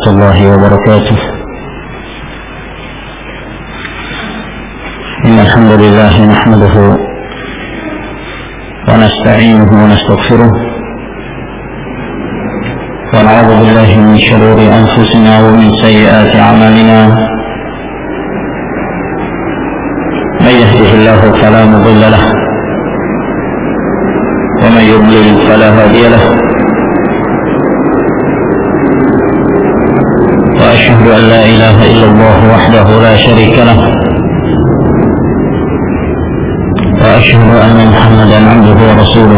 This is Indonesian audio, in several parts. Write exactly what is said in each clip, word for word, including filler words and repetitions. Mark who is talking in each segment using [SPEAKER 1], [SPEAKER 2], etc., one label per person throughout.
[SPEAKER 1] الله وبركاته. إن الحمد لله نحمده ونستعينه ونستغفره ونعوذ بالله من شرور أنفسنا ومن سيئات أعمالنا. من يهده الله فلا مضل له ومن يضلل فلا هادي له. وأشهد أن لا إله إلا الله وحده لا شريك له. وأشهد أن محمدا عبده ورسوله.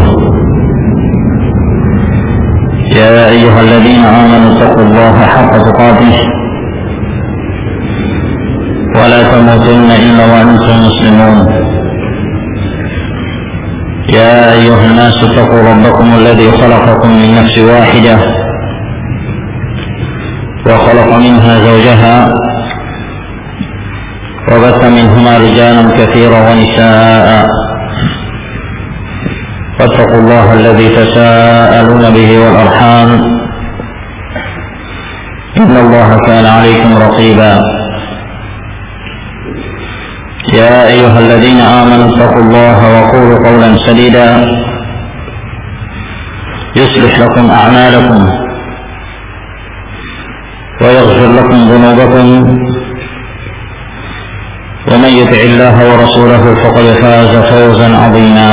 [SPEAKER 1] يا أيها الذين آمنوا اتقوا الله حق تقاته ولا تموتن إلا وأنتم مسلمون. يا أيها الناس اتقوا ربكم الذي خلقكم من نفس واحدة وخلق منها زوجها وبث منهما رجالا كثيرا ونساء. واتقوا الله الذي تساءلون به والأرحام إن الله كان عليكم رقيبا. يا أيها الذين آمنوا اتقوا الله وقولوا قولا سديدا يصلح لكم أعمالكم ويغفر لكم ذنوبكم ومن يطع الله ورسوله فقد فاز فوزا عظيما.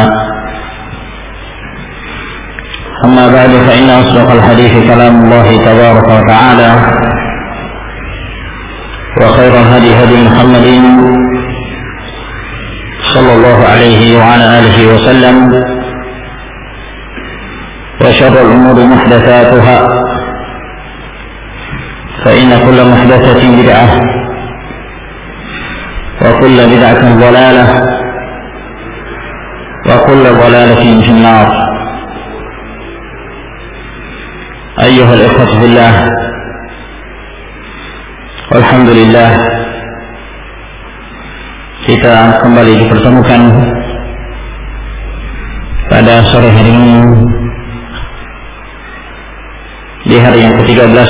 [SPEAKER 1] أما بعد فإن أصدق الحديث كلام الله تبارك وتعالى وخير الهدي هدي محمد صلى الله عليه وعلى آله وسلم. وشر الأمور محدثاتها فإن كل محدثة بدعة وكل بدعة ضلالة وكل ضلالة في النار. أيها الإخوة في الله، alhamdulillah kita kembali dipertemukan pada sore hari ini di hari yang ketiga belas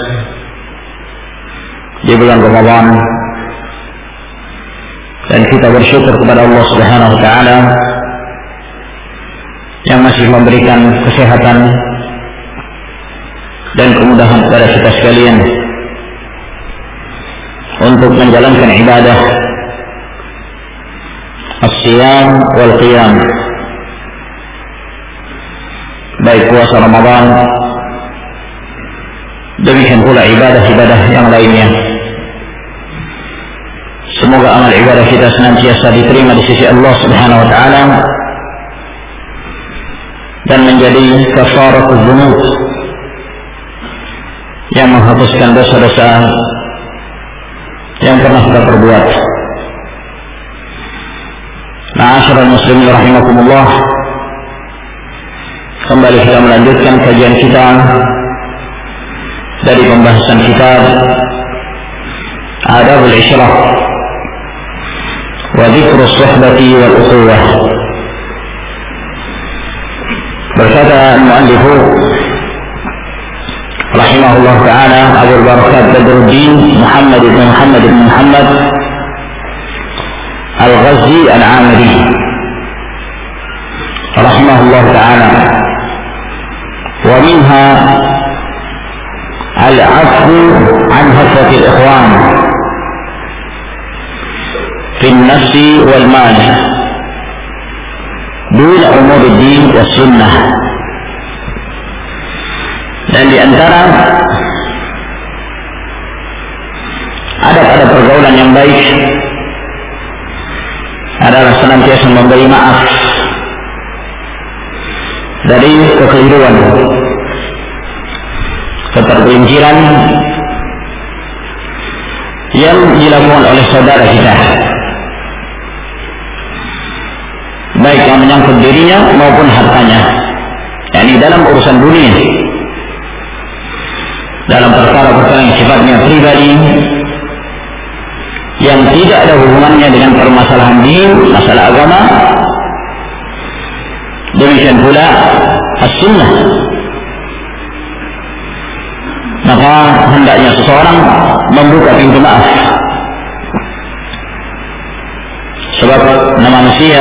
[SPEAKER 1] di bulan Ramadan, dan kita bersyukur kepada Allah Subhanahu wa taala yang masih memberikan kesehatan dan kemudahan kepada kita sekalian untuk menjalankan ibadah as-siyam wal qiyam, baik puasa Ramadan demikian pula ibadah-ibadah yang lainnya. Semoga amal ibadah kita senantiasa diterima di sisi Allah Subhanahu wa taala dan menjadi kafaratul dzunub yang menghapuskan dosa-dosa yang pernah kita perbuat. Ma'asyiral muslimin rahimakumullah, kembali kita melanjutkan kajian kita dari pembahasan kitab Adabul Isyrah wa Dzikrus Suhbati wal Ukhuwah. Berkata al-muallif rahimahullah ta'ala Abu Barakat Badruddin Muhammad bin Muhammad bin Muhammad Al-Ghazi Al-Amiri rahimahullah ta'ala, wa minha al-'afwu an hafatil ikhwan fi an-nafsi wal mal dun umur ad-din was sunnah. Dan di antara ada pada pergaulan yang baik adalah senantiasa memberi maaf dari kekeliruan, ketergelinciran yang dilakukan oleh saudara kita, baik yang menyangkut dirinya maupun hartanya, yakni dalam urusan dunia, dalam perkara-perkara yang sifatnya pribadi yang tidak ada hubungannya dengan permasalahan din, masalah agama. Demikian pula as-sunnah, maka hendaknya seseorang membuka pintu maaf. Sebab manusia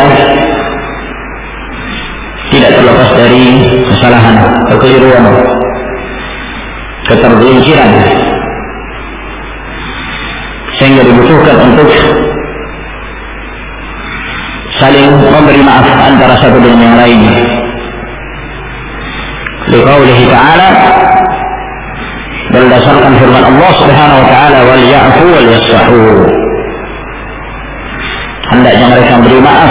[SPEAKER 1] tidak terlepas dari kesalahan, kekeliruan, ketergelinciran, sehingga dibutuhkan untuk saling memberi maaf antara satu dengan yang lain. Liqaulihi ta'ala, berdasarkan firman Allah Subhanahu wa taala, wal ya'fu wal yasfahu, hendaknya mereka beri maaf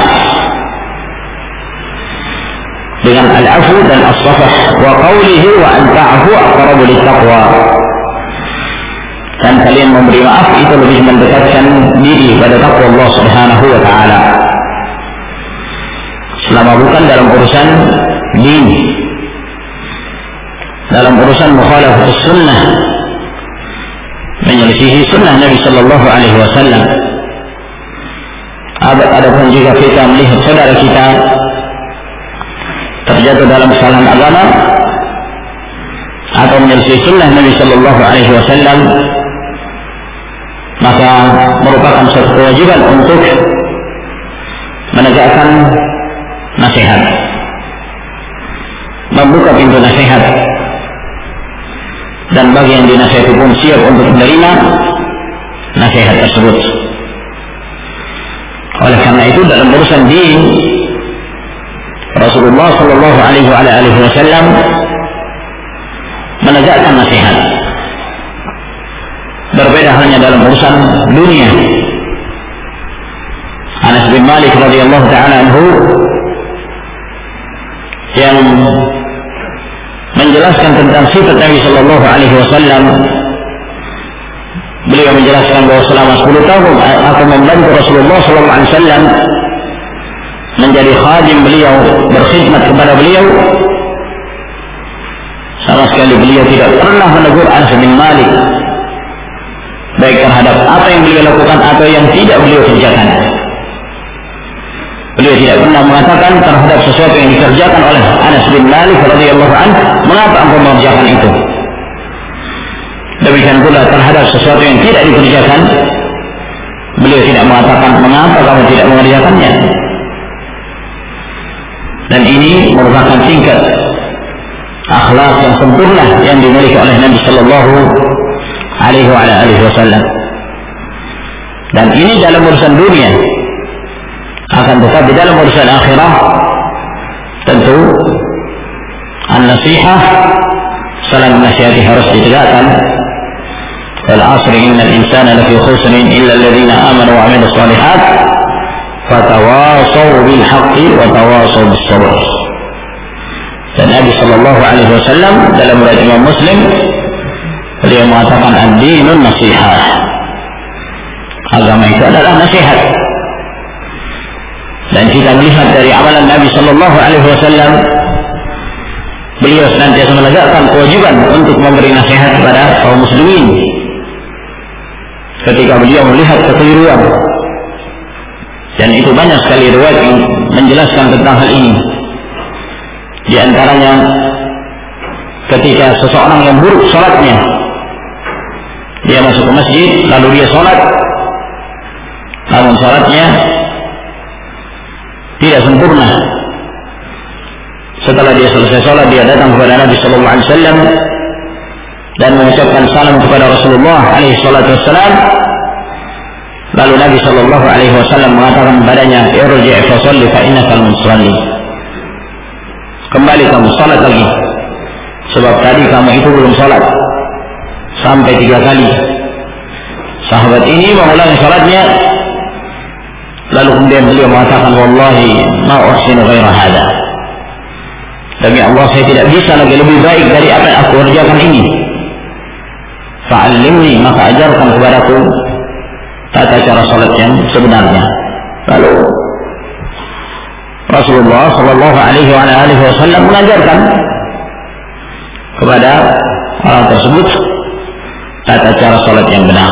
[SPEAKER 1] dengan al-afu dan as-safah. Wa qawlihi wa an ta'fu aqrabu lit-taqwa, dan kalian memberi maaf itu lebih mendekatkan diri pada takwa Allah Subhanahu wa taala, selama bukan dalam urusan din, dalam urusan mukhalafatus sunnah, menyelisihi sunnah Nabi sallallahu alaihi wasallam. Adapun jika kita melihat saudara kita terjatuh dalam kesalahan agama atau menyelisih sunnah Nabi sallallahu alaihi wasallam, maka merupakan suatu kewajiban untuk menegakkan nasihat, membuka pintu nasihat, dan bagi yang dinasihati pun siap untuk menerima nasihat tersebut. Oleh karena itu dalam urusan din, Rasulullah sallallahu alaihi wasallam menegakkan nasihat. Berbeda halnya dalam urusan dunia. Anas bin Malik radhiyallahu taala anhu yang menjelaskan tentang sifat Nabi sallallahu alaihi wasallam, beliau menjelaskan bahwa selama sepuluh tahun aku membantu Rasulullah sallallahu alaihi wasallam menjadi khadim beliau, berkhidmat kepada beliau. Sama sekali beliau tidak pernah menegur Anas bin Malik, baik terhadap apa yang beliau lakukan atau yang tidak beliau kerjakan. Beliau tidak pernah mengatakan terhadap sesuatu yang dikerjakan oleh Anas bin Malik radhiyallahu anhu, mengapa engkau mengerjakan itu? Demikian pula terhadap sesuatu yang tidak dikerjakan, beliau tidak mengatakan mengapa kamu tidak mengerjakannya. Dan ini merupakan tingkat akhlak yang sempurna yang dimiliki oleh Nabi sallallahu alaihi wasallam. Dan ini dalam urusan dunia. Akan tetapi dalam urusan akhirah tentu an-nasihah, saling menasihati harus ditegakkan. Wal 'asri innal insana lafi khusrin illa alladhina amanu wa 'amilus shalihat fatawasaw bil haqqi wa tawasaw bis sabr. Dan Nabi sallallahu alaihi wasallam dalam riwayat Imam Muslim beliau mengatakan ad-dinun nasihah. Agama itu adalah nasihat. Dan kita melihat dari amalan Nabi sallallahu alaihi wasallam, beliau senantiasa menegakkan kewajiban untuk memberi nasihat kepada kaum muslimin ketika beliau melihat kekeliruan. Dan itu banyak sekali riwayat yang menjelaskan tentang hal ini. Di antaranya ketika seseorang yang buruk salatnya, dia masuk ke masjid lalu dia salat, namun salatnya tidak sempurna. Setelah dia selesai salat, dia datang kepada Nabi sallallahu alaihi wasallam dan mengucapkan salam kepada Rasulullah alaihi salatu wassalam. Lalu Nabi sallallahu alaihi wasallam mengatakan padanya, irji' fa shalli fa innaka al-musalli. Kembali kamu salat lagi, sebab tadi kamu itu belum salat. Sampai tiga kali sahabat ini mengulangi salatnya. Lalu kemudian beliau mengatakan, wallahi ma uhsinu ghaira hada. Demi Allah, saya tidak bisa lagi lebih baik dari apa yang aku kerjakan ini. Fa'allimni, maka ajarkan kepadaku tata cara salat yang sebenarnya. Lalu Rasulullah sallallahu alaihi wasallam mengajarkan kepada orang tersebut tata cara salat yang benar.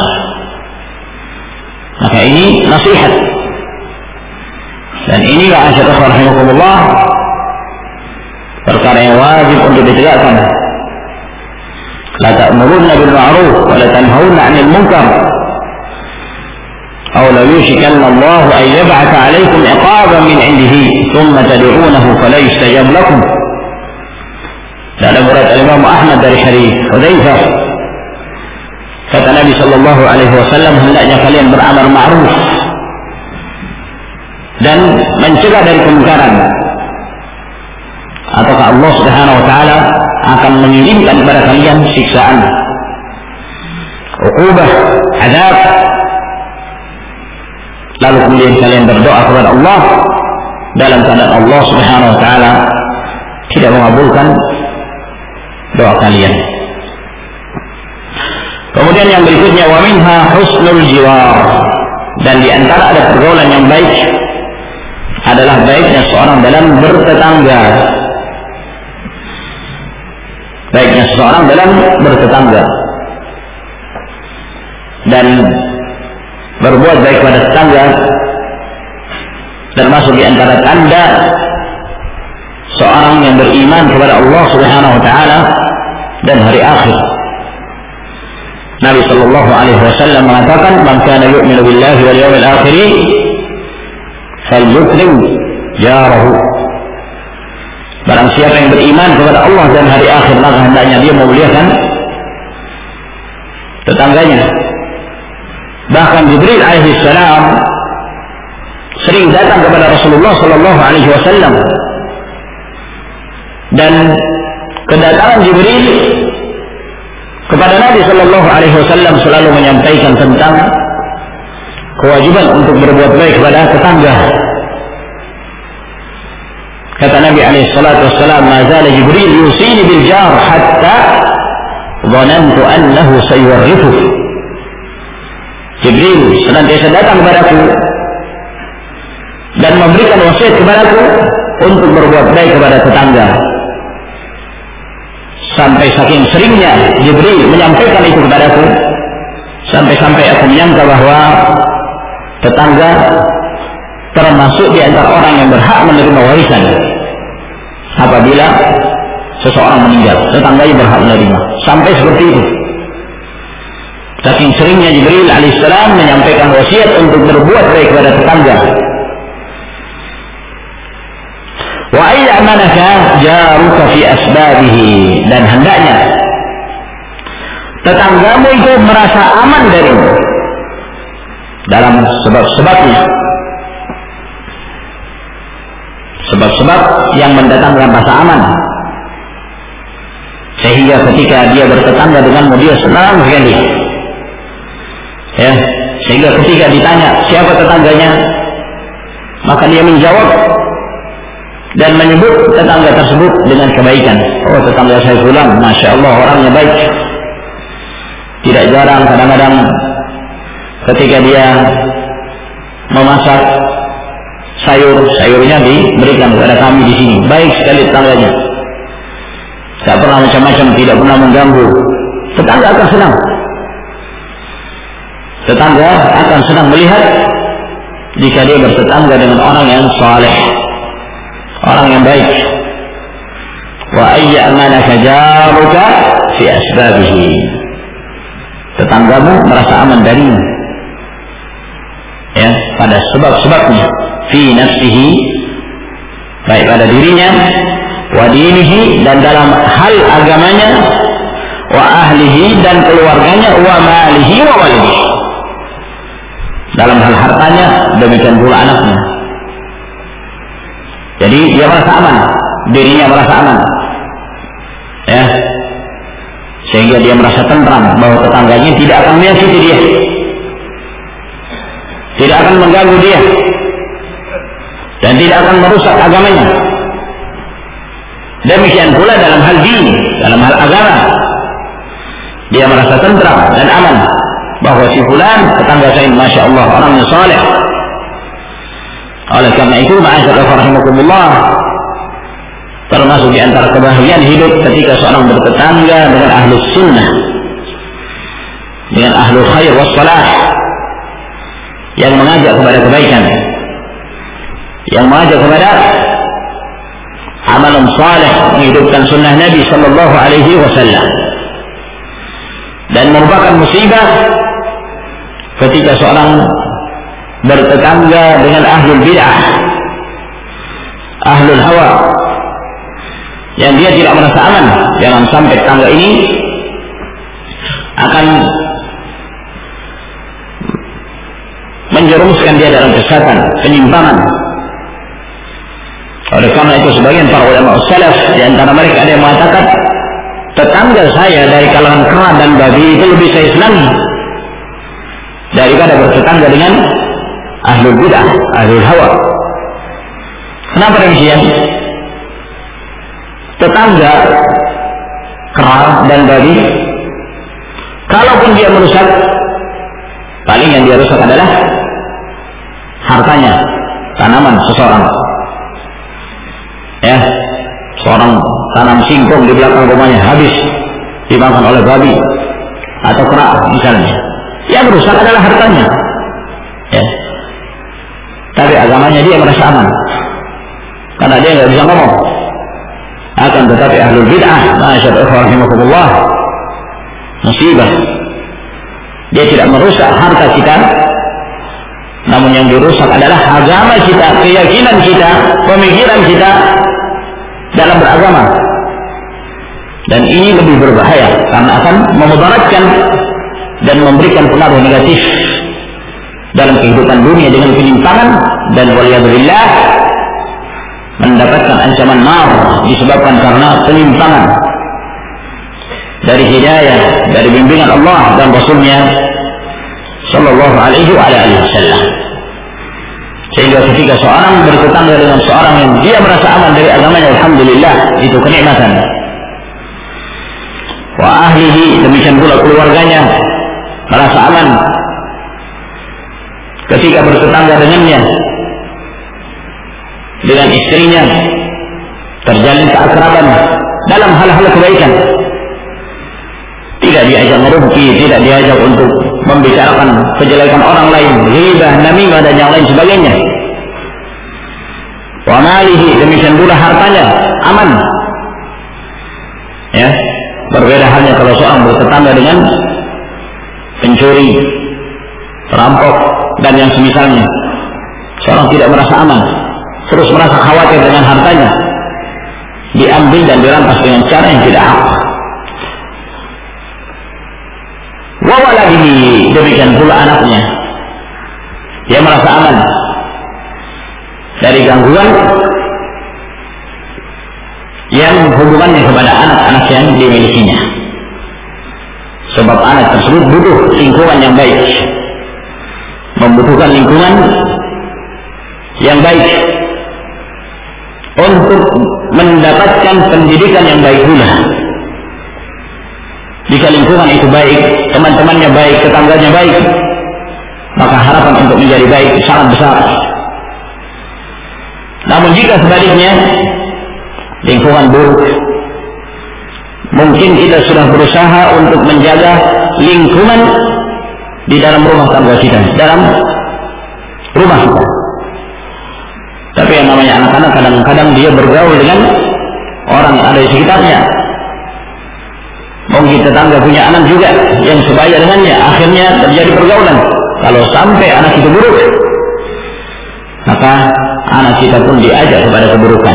[SPEAKER 1] Maka ini nasihat. Dan inilah asyhadu rahimakumullah perkara yang wajib untuk ditegakkan la ta'murunna bil ma'ruf wa la tanhauna 'anil munkar aw la yushikanna Allah an yab'atha 'alaykum 'iqaban min 'indihi thumma tad'uunahu fala yustajab lakum. Dalam riwayat Imam Ahmad dari hadis Hudzaifah, kata Nabi sallallahu alaihi wasallam, hendaknya kalian beramal ma'ruf dan mencegah dari kemungkaran, ataukah Allah Subhanahu wa taala akan mengirimkan kepada kalian siksaan, uqubah, azab. Lalu kemudian kalian berdoa kepada Allah dalam keadaan Allah Subhanahu wa taala tidak mengabulkan doa kalian. Kemudian yang berikutnya, wa minha husnul jiwar, dan di antara ada pergaulan yang baik adalah baiknya seorang dalam bertetangga. Baiknya seseorang dalam bertetangga dan berbuat baik pada tetangga termasuk di antara tanda seorang yang beriman kepada Allah Subhanahu wa taala dan hari akhir. Nabi sallallahu alaihi wasallam mengatakan, "Man kana yu'minu billahi wal yawmil akhir falyukrim jarahu." Barang siapa yang beriman kepada Allah dan hari akhir, maka hendaknya dia memuliakan tetangganya. Bahkan Jibril alaihi salam sering datang kepada Rasulullah sallallahu alaihi wasallam, dan kedatangan Jibril kepada Nabi sallallahu alaihi wasallam selalu menyampaikan tentang kewajiban untuk berbuat baik kepada tetangga. Kata Nabi alaihi salatu wassalam, "Ma zala Jibril yusini bil jar hatta dhanantu annahu sayuwarrithu." Jibril senantiasa datang kepadaku dan memberikan wasiat kepadaku untuk berbuat baik kepada tetangga. Sampai saking seringnya Jibril menyampaikan itu kepadaku, sampai-sampai aku menyangka bahwa tetangga termasuk di antara orang yang berhak menerima warisan. Apabila seseorang meninggal, tetangganya berhak menerima. Sampai seperti itu. Saking seringnya Jibril alaihissalam menyampaikan wasiat untuk berbuat baik kepada tetangga. Wa ayyamanaka jaruka fi asbabihi, dan hendaknya tetanggamu itu merasa aman darimu dalam sebab-sebabnya, sebab-sebab yang mendatangkan rasa aman, sehingga ketika dia bertetangga denganmu dia senang sekali, ya, sehingga ketika ditanya siapa tetangganya, maka dia menjawab dan menyebut tetangga tersebut dengan kebaikan. Oh, tetangga saya fulan, masya Allah orangnya baik. Tidak jarang kadang-kadang ketika dia memasak sayur, sayurnya diberikan kepada kami di sini. Baik sekali tetangganya, tidak pernah macam-macam, tidak pernah mengganggu. Tetangga akan senang. Tetangga akan senang melihat jika dia bertetangga dengan orang yang saleh, orang yang baik. Wa ayyamanaka jaruka fi asbabihi, tetanggamu merasa aman darimu, ya, pada sebab-sebabnya. Fi nafsihi, baik pada dirinya, wa dinihi, dan dalam hal agamanya, wa ahlihi, dan keluarganya, wa malihi wa walidihi, dalam hal hartanya, demikian pula anaknya. Jadi dia merasa aman, dirinya merasa aman, ya, sehingga dia merasa tentram bahwa tetangganya tidak akan menyakiti dia, tidak akan mengganggu dia, dan tidak akan merusak agamanya. Demikian pula dalam hal din, dalam hal agama, dia merasa tentram dan aman bahwa si fulan tetangga saya masya Allah orangnya saleh. Oleh karena itu, ma'asyiral rahimakumullah, termasuk di antara kebahagiaan hidup ketika seorang bertetangga dengan ahlus sunnah, dengan ahlul khair wassalah, yang mengajak kepada kebaikan, yang mengajak kepada amalan saleh, menghidupkan sunnah Nabi sallallahu alaihi wasallam. Dan merupakan musibah ketika seorang bertetangga dengan ahlul bid'ah, ahlul hawa, yang dia tidak merasa aman. Jangan sampai tetangga ini akan menjerumuskan dia dalam kesesatan, penyimpangan. Oleh karena itu sebagian para ulama salaf, di antara mereka ada yang mengatakan, tetangga saya dari kalangan kera dan babi itu lebih saya senangi daripada bertetangga dengan ahlul bid'ah, ahlul hawa. Kenapa demikian? Tetangga kera dan babi, kalaupun dia merusak, paling yang dia rusak adalah hartanya, tanaman seseorang. Ya, seorang tanam singkong di belakang rumahnya habis dimakan oleh babi atau kera misalnya. Yang rusak adalah hartanya. Ya. Tapi agamanya dia merasa aman, karena dia nggak bisa ngomong. Akan tetapi ahlul bid'ah, masyaallah rahimakumullah, musibah. Dia tidak merusak harta kita, namun yang dirusak adalah agama kita, keyakinan kita, pemikiran kita dalam beragama. Dan ini lebih berbahaya karena akan memudaratkan dan memberikan pengaruh negatif dalam kehidupan dunia dengan penyimpangan, dan waliyadzubillah mendapatkan ancaman nar disebabkan karena penyimpangan dari hidayah, dari bimbingan Allah dan Rasulnya sallallahu alaihi wa alihi wasallam. Sehingga ketika seorang bertetangga dengan seorang yang dia merasa aman dari agamanya, alhamdulillah, itu kenikmatan. Wa ahlihi, demikian pula keluarganya merasa aman ketika bertetangga dengannya, dengan istrinya terjalin keakraban dalam hal-hal kebaikan. Tidak diajak merumpi, tidak diajak untuk membicarakan kejelekan orang lain, ghibah, namimah dan yang lain sebagainya. Wa malihi, demikian pula hartanya aman. Ya, berbeda halnya kalau seorang bertetangga dengan pencuri, perampok dan yang semisalnya. Seorang tidak merasa aman, terus merasa khawatir dengan hartanya diambil dan dirampas dengan cara yang tidak hak. Wa waladihi, demikian pula anaknya, dia merasa aman dari gangguan yang hubungannya kepada anak-anak yang dimilikinya. Sebab anak tersebut butuh lingkungan yang baik, membutuhkan lingkungan yang baik untuk mendapatkan pendidikan yang baik pula. Jika lingkungan itu baik, teman-temannya baik, tetangganya baik, maka harapan untuk menjadi baik sangat besar. Namun jika sebaliknya, lingkungan buruk, mungkin kita sudah berusaha untuk menjaga lingkungan di dalam rumah tangga kita, dalam rumah kita. Tapi yang namanya anak-anak kadang-kadang dia bergaul dengan orang yang ada di sekitarnya. Mungkin tetangga punya anak juga yang sebaya dengannya, akhirnya terjadi pergaulan. Kalau sampai anak itu buruk, maka anak kita pun diajak kepada keburukan.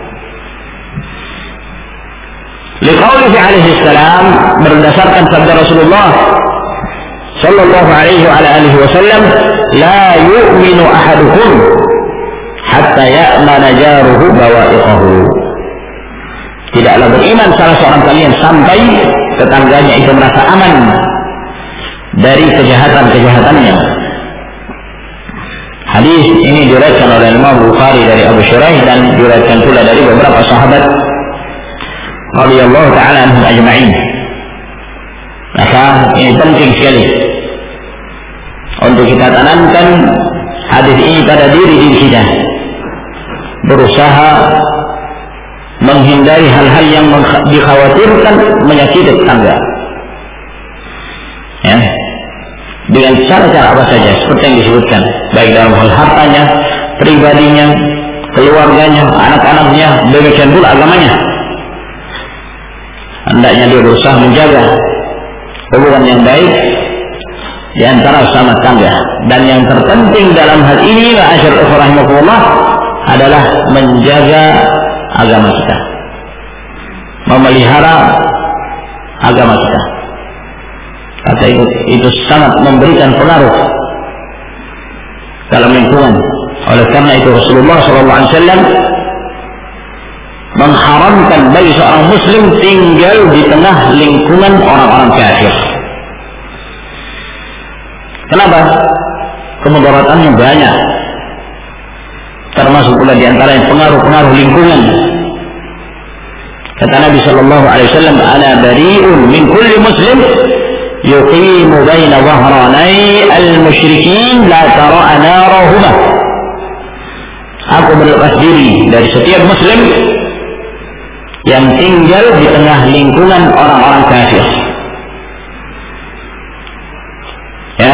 [SPEAKER 1] Liqaulihi alaihi salam, berdasarkan sabda Rasulullah sallallahu alaihi wa alihi wasallam, la yu'minu ahadukum hatta ya'mana jaruhu bawa'iqahu. Tidaklah beriman salah seorang kalian sampai tetangganya itu merasa aman dari kejahatan-kejahatannya. Hadis ini diriwayatkan oleh Imam Bukhari dari Abu Shuraih dan diriwayatkan pula dari beberapa sahabat radhiyallahu ta'ala anhum ajma'in. Maka ini penting sekali untuk kita tanamkan hadis ini pada diri diri kita, berusaha menghindari hal-hal yang dikhawatirkan menyakiti tetangga, ya, dengan cara-cara apa saja seperti yang disebutkan, baik dalam hal hartanya, pribadinya, keluarganya, anak-anaknya, demikian pula agamanya. Hendaknya dia berusaha menjaga hubungan yang baik di antara sesama tetangga. Dan yang terpenting dalam hal ini, ma'asyar ikhwah rahimakumullah, adalah menjaga agama kita, memelihara agama kita. Kata itu, itu sangat memberikan pengaruh dalam lingkungan. Oleh karena itu Rasulullah shallallahu alaihi wasallam mengharamkan bagi seorang muslim tinggal di tengah lingkungan orang-orang kafir. Kenapa? Kemudaratannya banyak. Termasuk pula di antara yang pengaruh-pengaruh lingkungan. Kata Nabi sallallahu alaihi wasallam, "Ana bari'un min kulli muslim yuqimu baina dhahranai al-musyrikin la tara'a narahuma." Aku berlepas diri dari setiap muslim yang tinggal di tengah lingkungan orang-orang kafir. Ya.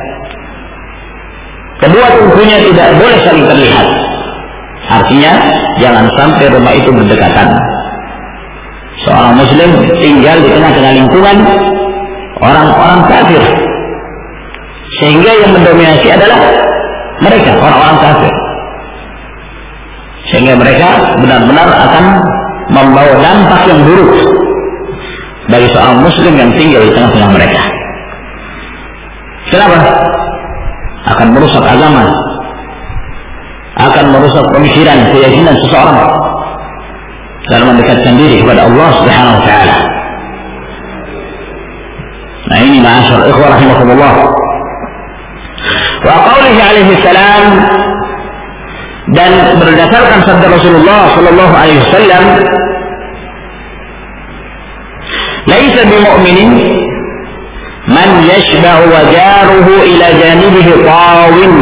[SPEAKER 1] Kedua, tentunya tidak boleh saling terlihat. Artinya jangan sampai rumah itu berdekatan. Seorang muslim tinggal di tengah-tengah lingkungan orang-orang kafir, sehingga yang mendominasi adalah mereka, orang-orang kafir, sehingga mereka benar-benar akan membawa dampak yang buruk bagi seorang muslim yang tinggal di tengah-tengah mereka. Kenapa? Akan merusak agama, akan merusak pemikiran, keyakinan seseorang dalam mendekatkan diri kepada Allah Subhanahu wa taala. Nah, ini ma'asyar ikhwah rahimakumullah. Wa qaulihi alaihi salam, dan berdasarkan sabda Rasulullah sallallahu alaihi wasallam, laisa bimu'minin man yashba'u wa jaruhu ila janibihi tawin.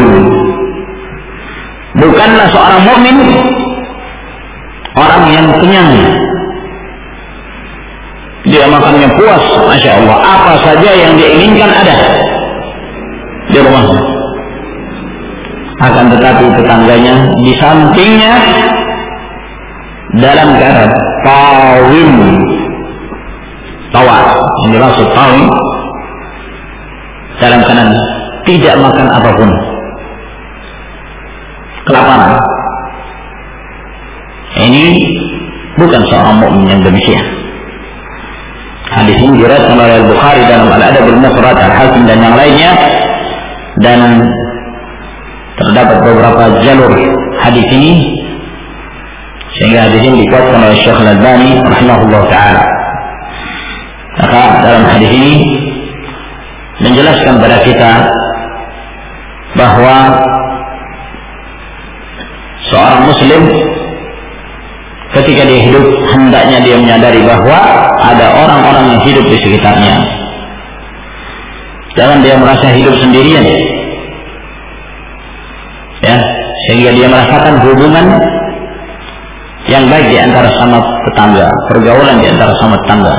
[SPEAKER 1] Bukanlah seorang mukmin orang yang kenyang, dia makannya puas, masya Allah, apa saja yang dia inginkan ada di rumahnya. Akan tetapi tetangganya di sampingnya dalam keadaan tawin. Tawa, yang dimaksud tawin, dalam keadaan tidak makan apapun, kelaparan. Ini bukan seorang mukmin yang demikian. Hadis ini diriwayatkan oleh Al-Bukhari dalam Al-Adab Al-Mufrad, Al-Hakim dan yang lainnya, dan terdapat beberapa jalur hadis ini sehingga hadis ini dikuatkan oleh Syekh Al-Albani rahimahullah taala. Maka dalam hadis ini menjelaskan kepada kita bahwa seorang muslim ketika dia hidup hendaknya dia menyadari bahwa ada orang-orang yang hidup di sekitarnya. Jangan dia merasa hidup sendirian, ya, sehingga dia merasakan hubungan yang baik di antara sama tetangga, pergaulan di antara sama tetangga.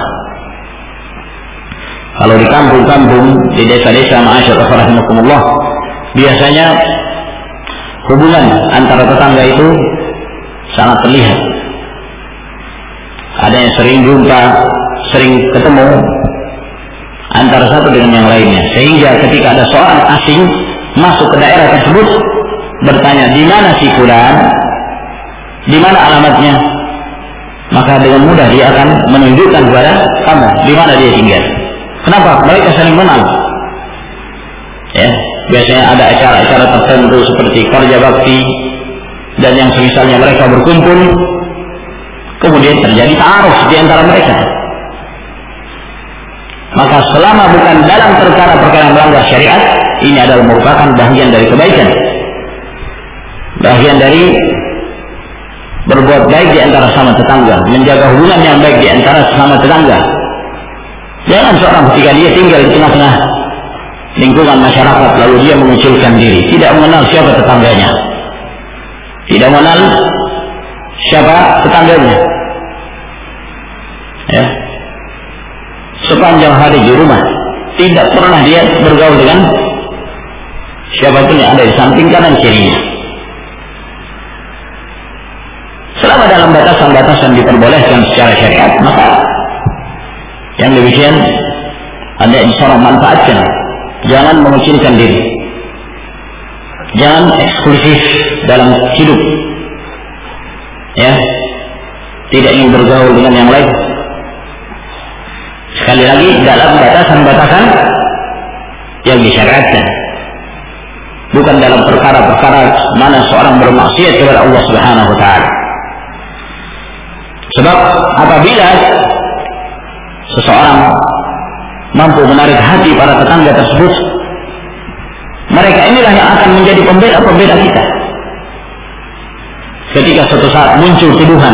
[SPEAKER 1] Kalau di kampung-kampung, di desa-desa, ma'asyar rahimakumullah, biasanya hubungan antara tetangga itu sangat terlihat. Ada yang sering jumpa, sering ketemu antara satu dengan yang lainnya, sehingga ketika ada seorang asing masuk ke daerah tersebut, bertanya, di mana si fulan, di mana alamatnya, maka dengan mudah dia akan menunjukkan kepada kamu di mana dia tinggal. Kenapa? Mereka saling kenal. Ya, biasanya ada acara-acara tertentu seperti kerja bakti dan yang semisalnya, mereka berkumpul, kemudian terjadi ta'aruf di antara mereka. Maka selama bukan dalam perkara-perkara yang melanggar syariat, ini adalah merupakan bagian dari kebaikan, bagian dari berbuat baik di antara sama tetangga, menjaga hubungan yang baik di antara sesama tetangga. Jangan seorang ketika dia tinggal di tengah-tengah lingkungan masyarakat lalu dia mengucilkan diri, tidak mengenal siapa tetangganya, tidak mengenal siapa tetangganya, ya, sepanjang hari di rumah tidak pernah dia bergaul dengan siapapun yang ada di samping kanan kirinya. Selama dalam batasan-batasan diperbolehkan secara syariat, maka yang demikian Anda seorang manfaatkan. Jangan mengecilkan diri. Jangan eksklusif dalam hidup. Ya, tidak ingin bergaul dengan yang lain. Sekali lagi dalam batasan-batasan yang disyariatkan. Bukan dalam perkara-perkara mana seorang bermaksiat kepada Allah Subhanahu wa taala. Sebab apabila seseorang mampu menarik hati para tetangga tersebut, mereka inilah yang akan menjadi pembela-pembela kita. Ketika suatu saat muncul tuduhan,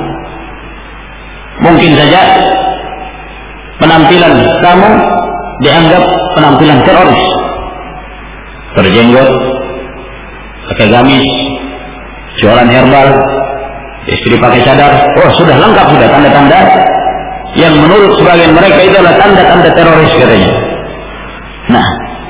[SPEAKER 1] mungkin saja penampilan kamu dianggap penampilan teroris, berjenggot, pakai gamis, jualan herbal, istri pakai cadar, oh sudah lengkap sudah tanda-tanda yang menurut sebagian mereka itu adalah tanda-tanda teroris katanya. Nah,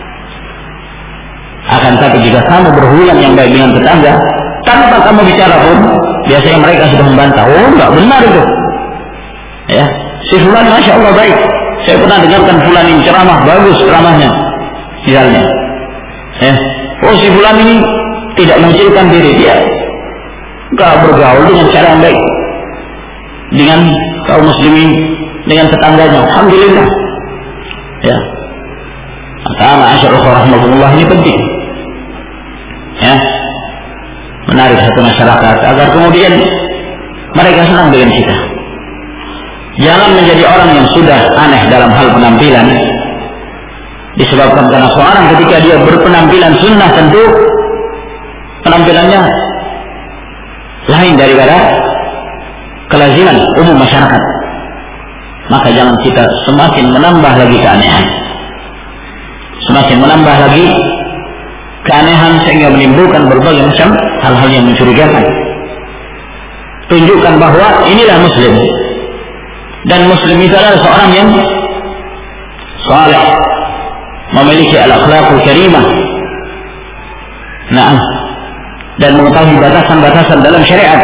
[SPEAKER 1] akan tapi jika kamu berhubungan yang baik dengan tetangga, tanpa kamu bicara pun, biasanya mereka sudah membantah, oh enggak benar itu. Ya, si fulan masya Allah baik. Saya pernah dengarkan fulan ini ceramah, bagus ceramahnya, misalnya. Ya, oh si fulan ini tidak mengecilkan diri dia, enggak bergaul dengan cara yang baik dengan kaum muslimin, dengan tetangganya. Alhamdulillah. Ya. Maka ma'asyarul rahmatullah ini penting. Ya. Menarik satu masyarakat agar kemudian mereka senang dengan kita. Jangan menjadi orang yang sudah aneh dalam hal penampilan, disebabkan karena seorang ketika dia berpenampilan sunnah tentu penampilannya lain daripada kelaziman umum masyarakat. Maka jangan kita semakin menambah lagi keanehan, semakin menambah lagi keanehan sehingga menimbulkan berbagai macam hal-hal yang mencurigakan. Tunjukkan bahwa inilah muslim, dan muslim itu adalah seorang yang saleh, memiliki al-akhlaqul karimah, nah, dan mengetahui batasan-batasan dalam syariat.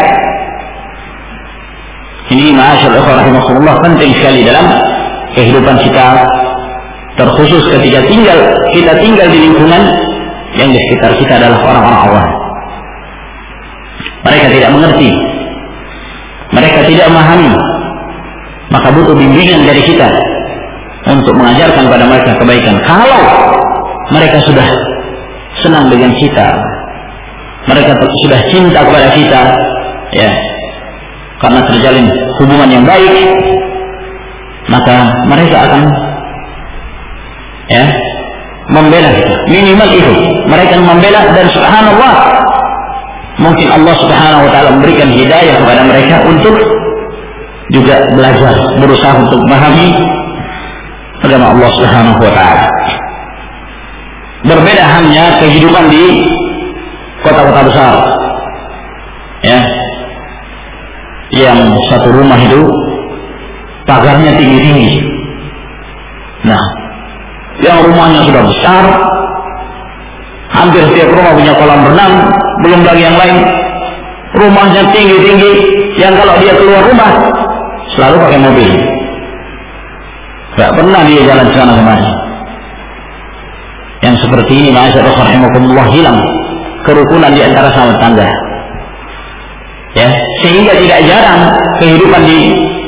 [SPEAKER 1] Ini ma'asyarul ikhwan rahimakumullah penting sekali dalam kehidupan kita, terkhusus ketika tinggal kita tinggal di lingkungan yang di sekitar kita adalah orang-orang awam. Mereka tidak mengerti, mereka tidak memahami, maka butuh bimbingan dari kita untuk mengajarkan pada mereka kebaikan. Kalau mereka sudah senang dengan kita, mereka sudah cinta kepada kita, ya, karena terjalin hubungan yang baik, maka mereka akan ya membela kita. Minimal itu mereka membela, dan subhanallah mungkin Allah subhanahu wa ta'ala memberikan hidayah kepada mereka untuk juga belajar, berusaha untuk memahami agama Allah subhanahu wa ta'ala. Berbeda hanya kehidupan di kota-kota besar, ya, yang satu rumah itu pagarnya tinggi-tinggi. Nah, yang rumahnya sudah besar, hampir setiap rumah punya kolam renang, belum lagi yang lain. Rumahnya tinggi-tinggi, yang kalau dia keluar rumah selalu pakai mobil, gak pernah dia jalan sana kemari. Yang seperti ini, ma'asyarul rahimakumullah, hilang kerukunan di antara sama tetangga. Ya, sehingga tidak jarang kehidupan di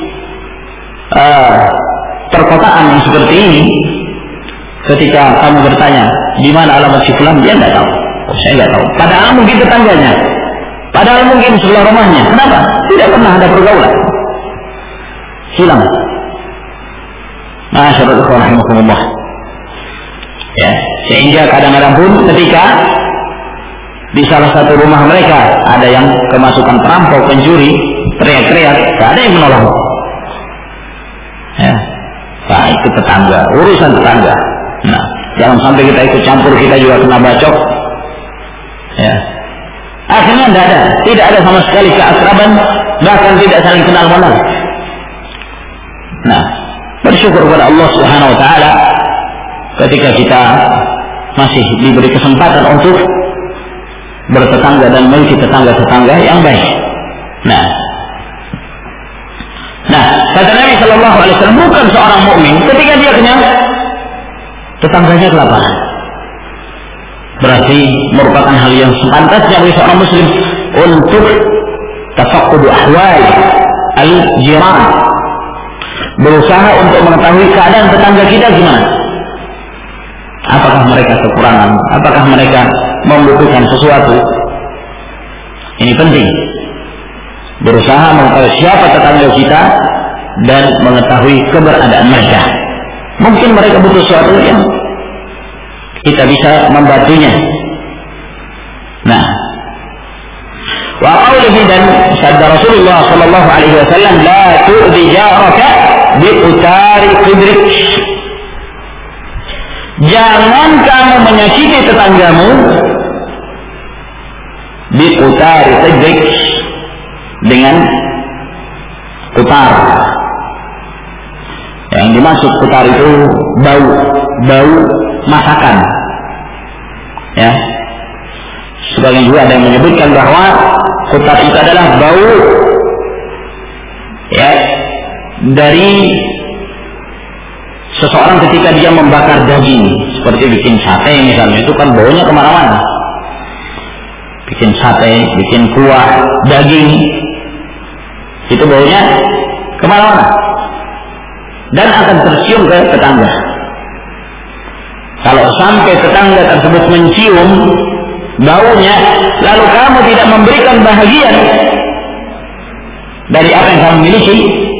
[SPEAKER 1] uh, perkotaan yang seperti ini, ketika kamu bertanya di mana alamat si fulan, dia tidak tahu. Oh, saya tidak tahu. Padahal mungkin tetangganya, padahal mungkin sebelah rumahnya. Kenapa? Tidak pernah ada pergaulan. Hilang. Masyaallah rahimakumullah. Ya, sehingga kadang-kadang pun ketika di salah satu rumah mereka ada yang kemasukan perampok, pencuri, teriak-teriak, tak ada yang menolong. Ya, nah, itu tetangga, urusan tetangga. Nah, jangan sampai kita ikut campur, kita juga kena bacok. Ya, akhirnya tidak ada, tidak ada sama sekali keakraban, bahkan tidak saling kenal mengenal. Nah, bersyukur kepada Allah Subhanahu Wa Taala ketika kita masih diberi kesempatan untuk bertetangga dan memiliki tetangga-tetangga yang baik. Nah, nah kata Nabi Shallallahu Alaihi Wasallam, bukan seorang mukmin ketika dia kenyang tetangganya kelaparan. Berarti merupakan hal yang sepantasnya bagi seorang muslim untuk tafaqqudu ahwal al-jiran, berusaha untuk mengetahui keadaan tetangga kita gimana. Apakah mereka kekurangan? Apakah mereka membutuhkan sesuatu? Ini penting. Berusaha mengetahui siapa tetangga kita dan mengetahui keberadaan mereka. Mungkin mereka butuh sesuatu yang kita bisa membantunya. Nah, wa qawlihi, dan sabda Rasulullah sallallahu alaihi wasallam, la tu'dhi jaraka bi utari qidrik. Jangan kamu menyakiti tetanggamu bi utari qidrik, dengan kutar. Yang dimaksud kutar itu bau, bau masakan. Ya. Sebagian juga ada yang menyebutkan bahwa kutar itu adalah bau ya dari seseorang ketika dia membakar daging, seperti bikin sate misalnya, itu kan baunya kemana-mana. Bikin sate, bikin kuah daging, itu baunya kemana-mana dan akan tercium ke tetangga. Kalau sampai tetangga tersebut mencium baunya, lalu kamu tidak memberikan bahagian dari apa yang kamu miliki,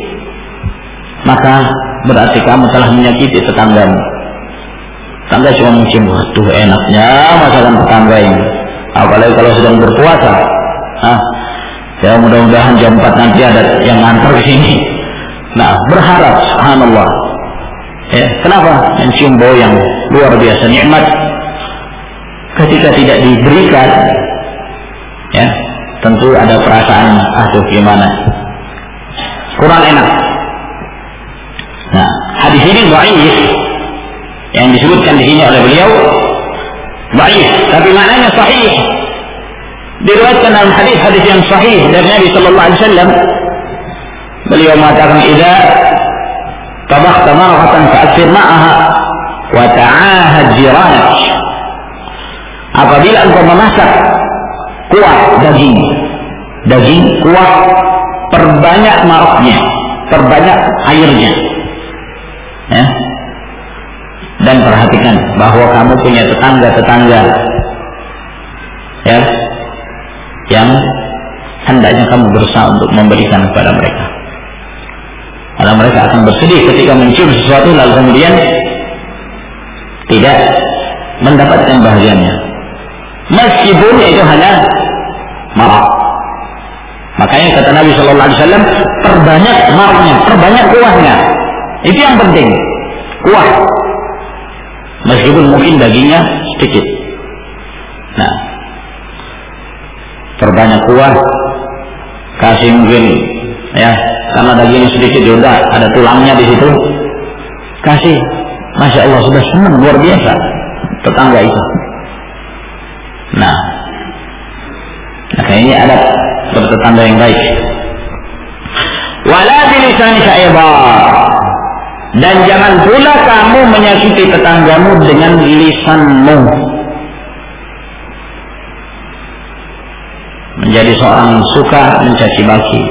[SPEAKER 1] maka berarti kamu telah menyakiti tetanggamu. Tetangga cuma mencium, waduh enaknya masakan tetangga ini, apalagi kalau sedang berpuasa. Hah? Ya mudah-mudahan jam empat nanti ada yang ngantar ke sini. Nah, berharap, subhanallah. Ya, kenapa? Mencium bau yang luar biasa nikmat. Ketika tidak diberikan, ya, tentu ada perasaan, aduh gimana, kurang enak. Nah, hadis ini dhaif, yang disebutkan di sini oleh beliau dhaif, tapi maknanya sahih. Diriwayatkan dalam hadis-hadis yang sahih dari Nabi sallallahu alaihi wasallam, beliau mengatakan, "Idza tabakhta marghatan fa'sir ma'aha wa ta'ahad jiranak." Apabila engkau memasak kuah daging, daging kuah, perbanyak maroknya, perbanyak airnya, ya. Dan perhatikan bahwa kamu punya tetangga-tetangga, ya, yang hendaknya kamu berusaha untuk memberikan kepada mereka. Karena mereka akan bersedih ketika mencium sesuatu lalu kemudian tidak mendapatkan bahagiannya, meskipun itu hanya marah. Makanya kata Nabi Shallallahu Alaihi Wasallam, perbanyak marahnya, perbanyak kuahnya. Itu yang penting, kuah, meskipun mungkin dagingnya sedikit. Nah, perbanyak kuah, kasih mungkin, ya, karena dagingnya sedikit juga ada tulangnya di situ, kasih, masya Allah sudah senang luar biasa tetangga itu. Nah, maka ini ada bertetangga yang baik. Wala bilisanika aidan, dan jangan pula kamu menyakiti tetanggamu dengan lisanmu. Menjadi seorang suka mencaci maki,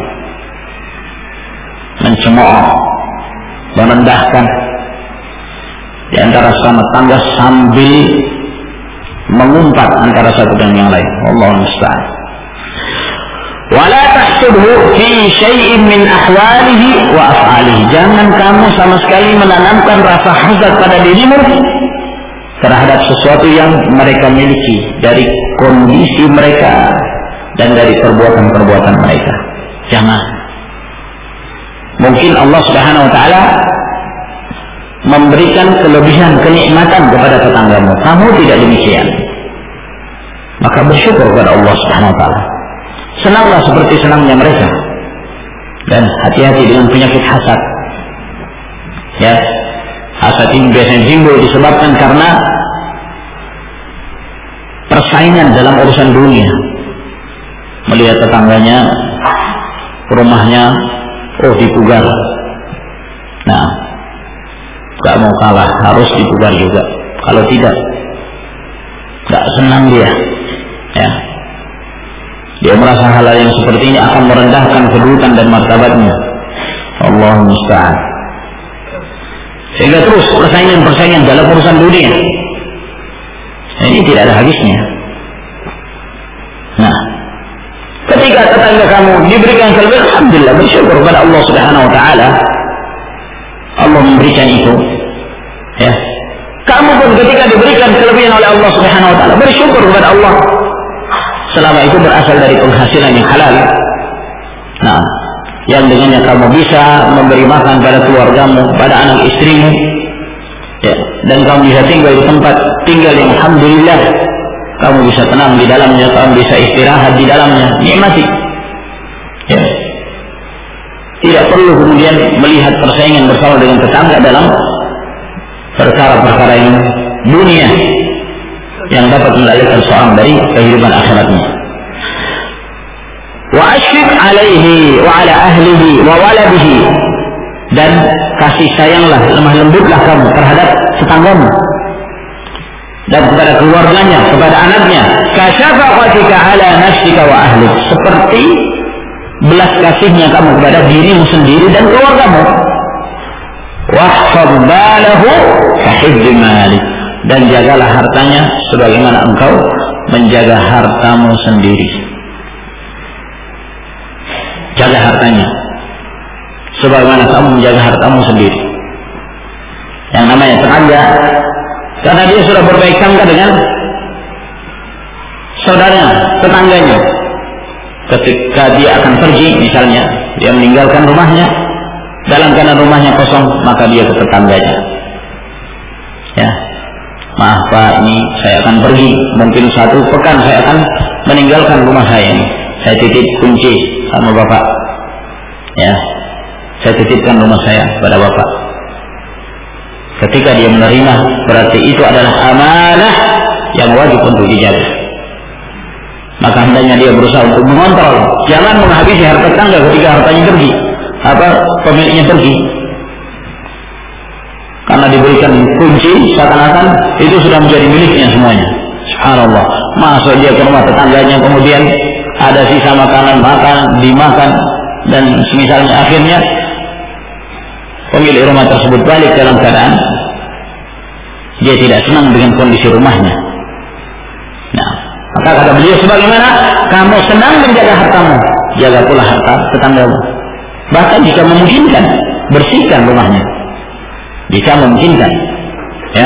[SPEAKER 1] mencemooh, merendahkan di antara sama tangga sambil mengumpat antara satu dan yang lain. Wallahu musta'an. Wala tahsudhu fi syai'in min ahwalihi wa af'alihi. Jangan kamu sama sekali menanamkan rasa hasad pada dirimu terhadap sesuatu yang mereka miliki, dari kondisi mereka dan dari perbuatan-perbuatan mereka. Jangan. Mungkin Allah Subhanahu wa taala memberikan kelebihan, kenikmatan kepada tetanggamu, kamu tidak demikian. Maka bersyukur kepada Allah Subhanahu wa taala. Senanglah seperti senangnya mereka. Dan hati-hati dengan penyakit hasad. Ya. Hasad ini biasanya timbul disebabkan karena persaingan dalam urusan dunia. Melihat tetangganya, rumahnya, oh dipugar. Nah, gak mau kalah, harus dipugar juga. Kalau tidak, tidak senang dia. Ya. Dia merasa hal yang seperti ini akan merendahkan kedudukan dan martabatnya. Allahumma musta'an. Sehingga terus persaingan-persaingan dalam urusan dunia. Ini tidak ada habisnya. Nah, ketika tetangga kamu diberikan kelebihan, alhamdulillah, bersyukur kepada Allah Subhanahu wa taala. Allah memberikan itu. Ya. Kamu pun ketika diberikan kelebihan oleh Allah Subhanahu wa taala, bersyukur kepada Allah. Selama itu berasal dari penghasilan yang halal. Nah, yang dengannya kamu bisa memberi makan pada keluargamu, pada anak istrimu, ya, dan kamu bisa tinggal di tempat tinggal yang alhamdulillah, kamu bisa tenang di dalamnya, kamu bisa istirahat di dalamnya, nikmati. Ya. Tidak perlu kemudian melihat persaingan bersama dengan tetangga dalam perkara-perkara yang dunia yang dapat melalaikan seorang dari kehidupan akhiratnya. Wa asyfiq alaihi wa ala ahlihi wa waladihi, dan kasih sayanglah, lemah lembutlah kamu terhadap tetanggamu dan kepada keluarganya, kepada anaknya. Kasyafaqatika ala nafsika wa ahlik, seperti belas kasihnya kamu kepada dirimu sendiri dan keluargamu. Wahfaz balahu kahibbi malik, dan jagalah hartanya sebagaimana engkau menjaga hartamu sendiri. Jaga hartanya sebagaimana kamu menjaga hartamu sendiri. Yang namanya tetangga, karena dia sudah berbaik sangka dengan saudaranya, tetangganya. Ketika dia akan pergi, misalnya dia meninggalkan rumahnya dalam keadaan rumahnya kosong, maka dia ke tetangganya. Ya, maaf Pak, ini saya akan pergi, mungkin satu pekan saya akan meninggalkan rumah saya ini. Saya titip kunci sama Bapak. Ya, saya titipkan rumah saya pada Bapak. Ketika dia menerima, berarti itu adalah amanah yang wajib untuk dijaga. Maka hendaknya dia berusaha untuk mengontrol, jangan menghabisi harta tetangga ketika hartanya pergi, apa pemiliknya pergi. Karena diberikan kunci, seakan-akan itu sudah menjadi miliknya semuanya. Subhanallah. Masuk dia ke rumah tetangganya, kemudian ada sisa makanan, makan, dimakan, dan semisalnya, akhirnya pemilik rumah tersebut balik dalam keadaan dia tidak senang dengan kondisi rumahnya. Nah, maka kata beliau, sebagaimana kamu senang menjaga hartamu, jaga pula harta tetanggamu. Bahkan jika memungkinkan, bersihkan rumahnya. Jika memungkinkan, ya.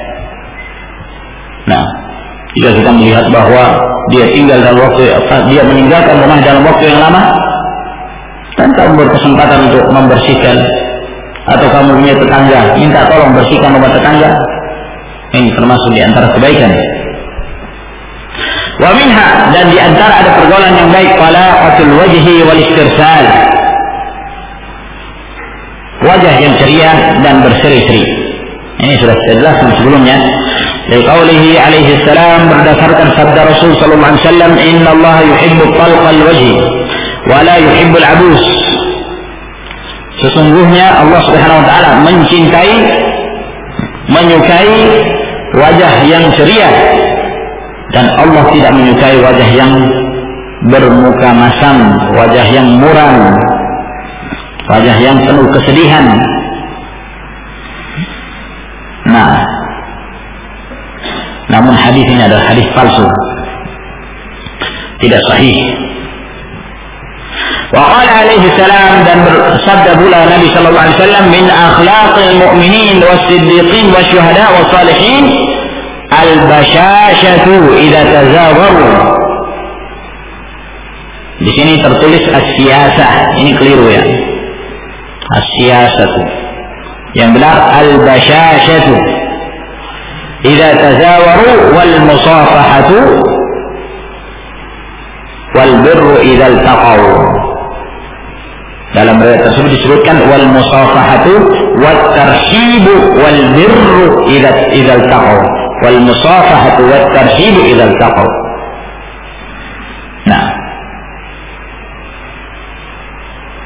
[SPEAKER 1] Nah, jika kita melihat bahwa dia tinggal dalam waktu, dia meninggalkan rumah dalam waktu yang lama, dan kamu berkesempatan untuk membersihkan, atau kamu punya tetangga, minta tolong bersihkan rumah tetangga, ini termasuk di antara kebaikan. Wa minha, dan di antara ada pergaulan yang baik, talaqatul wajhi wal istirsal, wajah yang ceria dan berseri-seri. Ini sudah saya jelaskan sebelumnya. Dari qaulihi alaihi salam, berdasarkan sabda Rasul sallallahu alaihi wasallam, inna Allah yuhibbu talqal wajhi wa la yuhibbul abus. Sesungguhnya Allah Subhanahu wa taala mencintai, menyukai wajah yang ceria, dan Allah tidak menyukai wajah yang bermuka masam, wajah yang muram, wajah yang penuh kesedihan. Nah, namun hadis ini adalah hadis palsu, tidak sahih. Wa qala alaihi salam, dan bersabda pula Nabi sallallahu alaihi wasallam, min akhlaqil mu'minin was-siddiqin wasyuhada was-salihin al-bashashatu idza tazawaru. Di sini tertulis as-siyasah, ini keliru ya. As-siyasatu, yang benar al-bashashatu idza tazawaru, wal musafahatu wal birru idza iltaqaw. Dalam riwayat tersebut disebutkan wal musafahatu wat tarhibu wal birru idza idza iltaqaw, wal musafahatu wat tarhibu idza iltaqaw. Nah,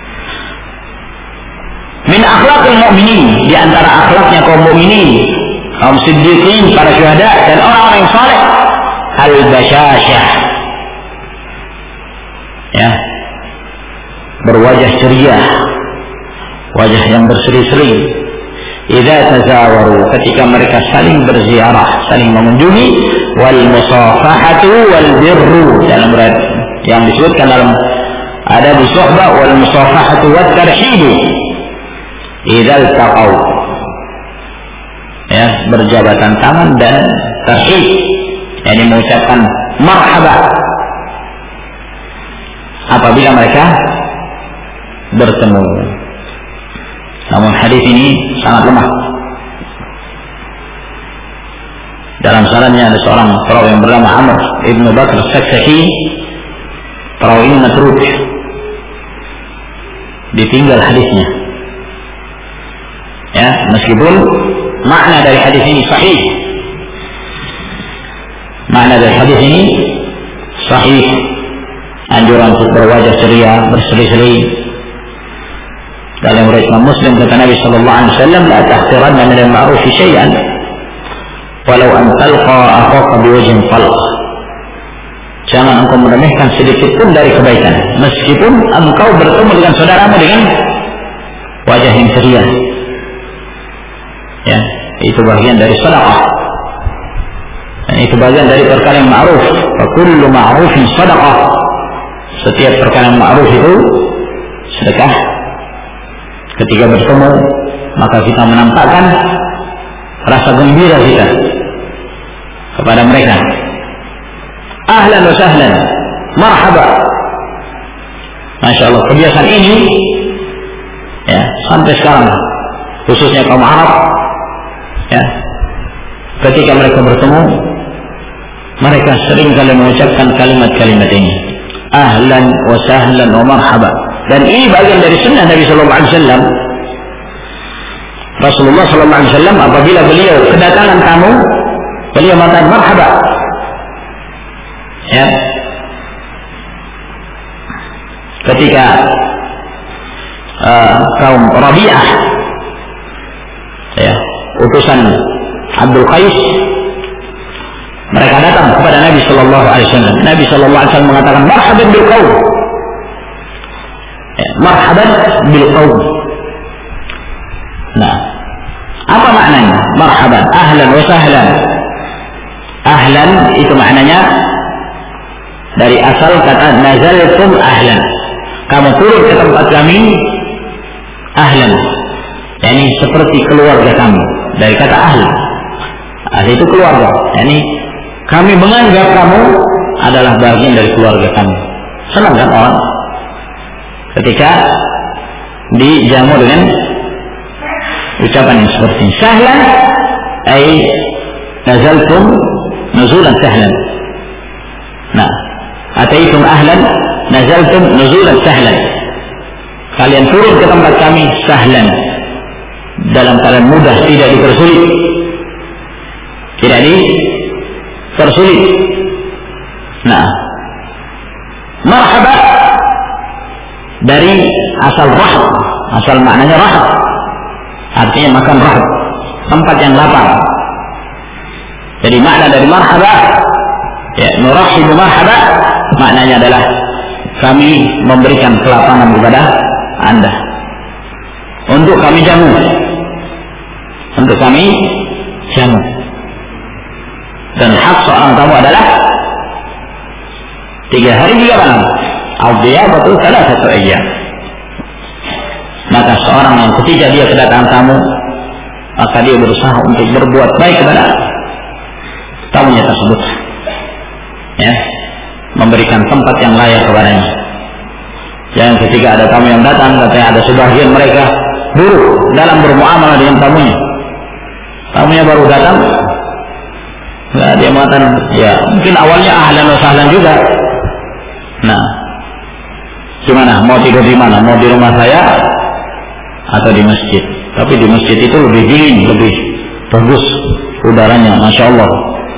[SPEAKER 1] min akhlaqil mu'minin, di antara akhlaknya kaum mukminin kaum siddiqin, para syuhada, dan orang-orang yang saleh. Al-basyasyah, ya, berwajah ceria, wajah yang berseri-seri. Idza tazawaru, ketika mereka saling berziarah, saling mengunjungi. Wal musafahatu wal birru, dalam yang disebutkan dalam adab suhbah, wal musafahatu wat tarhibu idza taqaw, ya, berjabatan tangan dan tarhib, yakni mengucapkan marhaba apabila mereka bertemu. Namun hadis ini sangat lemah. Dalam sanadnya ada seorang perawi yang bernama Amr ibn Bakr As-Saksahi. Perawi ini matruk, ditinggal hadisnya, ya, meskipun makna dari hadis ini sahih. Makna dari hadis ini sahih, anjuran untuk berwajah ceria, berseri-seri. Dalam riwayat Imam Muslim kata Nabi sallallahu alaihi wasallam, la tahqiranna min al-ma'ruf syai'an walau an talqa akhaka biwajhin talq. Jangan engkau meremehkan sedikit pun dari kebaikan, meskipun engkau bertemu dengan saudaramu dengan wajah yang ceria. Ya, itu bagian dari sedekah. Dan itu bagian dari perkara yang ma'ruf. Fa kullu ma'rufin sedekah. Setiap perkara yang ma'ruf itu sedekah. Ketika bertemu, maka kita menampakkan rasa gembira kita kepada mereka. Ahlan wa sahlan, marhaba. Masya Allah, kebiasaan ini, ya, sampai sekarang, khususnya kaum Arab, ya, ketika mereka bertemu, mereka sering kali mengucapkan kalimat-kalimat ini, ahlan wa sahlan wa marhaba. Dan ini bagian dari sunnah Nabi Sallallahu Alaihi Wasallam. Rasulullah Sallallahu Alaihi Wasallam apabila beliau kedatangan tamu, beliau mengatakan marhaba, ya. Ketika uh, kaum Rabi'ah, ya, utusan Abdul Qais, mereka datang kepada Nabi Sallallahu Alaihi Wasallam. Nabi Sallallahu Alaihi Wasallam mengatakan marhaban bil qaum, ya, marhaban bil qaum. Nah, apa maknanya marhaban? Ahlan wa sahlan. Ahlan itu maknanya dari asal kata nazaltum ahlan, kamu turun ke tempat kami ahlan, yakni seperti keluarga kami. Dari kata ahl, ahl itu keluarga, yakni kami menganggap kamu adalah bagian dari keluarga kami. Senang kan orang ketika dijamu dengan ucapan yang seperti ini. Sahlan ay nazaltum nuzulan sahlan. Nah, ataitum ahlan nazaltum nuzulan sahlan. Kalian turun ke tempat kami sahlan, dalam keadaan mudah, tidak dipersulit. Tidak dipersulit. Nah, marhaba dari asal rahab, asal maknanya rahab, artinya makan rahab, tempat yang lapar. Jadi makna dari marhaba, ya, nurahibu marhaba, maknanya adalah kami memberikan kelapangan kepada Anda, untuk kami jamu, untuk kami jamu. Dan hak seorang tamu adalah tiga hari tiga malam. Al-dhiyafatu thalathatu ayyam. Maka seorang yang ketika dia kedatangan tamu, maka dia berusaha untuk berbuat baik kepada tamunya tersebut, ya, memberikan tempat yang layak kepadanya. Jangan ketika ada tamu yang datang, katanya ada sebagian mereka buruk dalam bermuamalah dengan tamunya. Tamunya baru datang, nah, dia mengatakan, ya mungkin awalnya ahlan wa sahlan juga. Nah, gimana? Mau tidur di mana? Mau di rumah saya atau di masjid? Tapi di masjid itu lebih dingin, lebih bagus udaranya, masya Allah.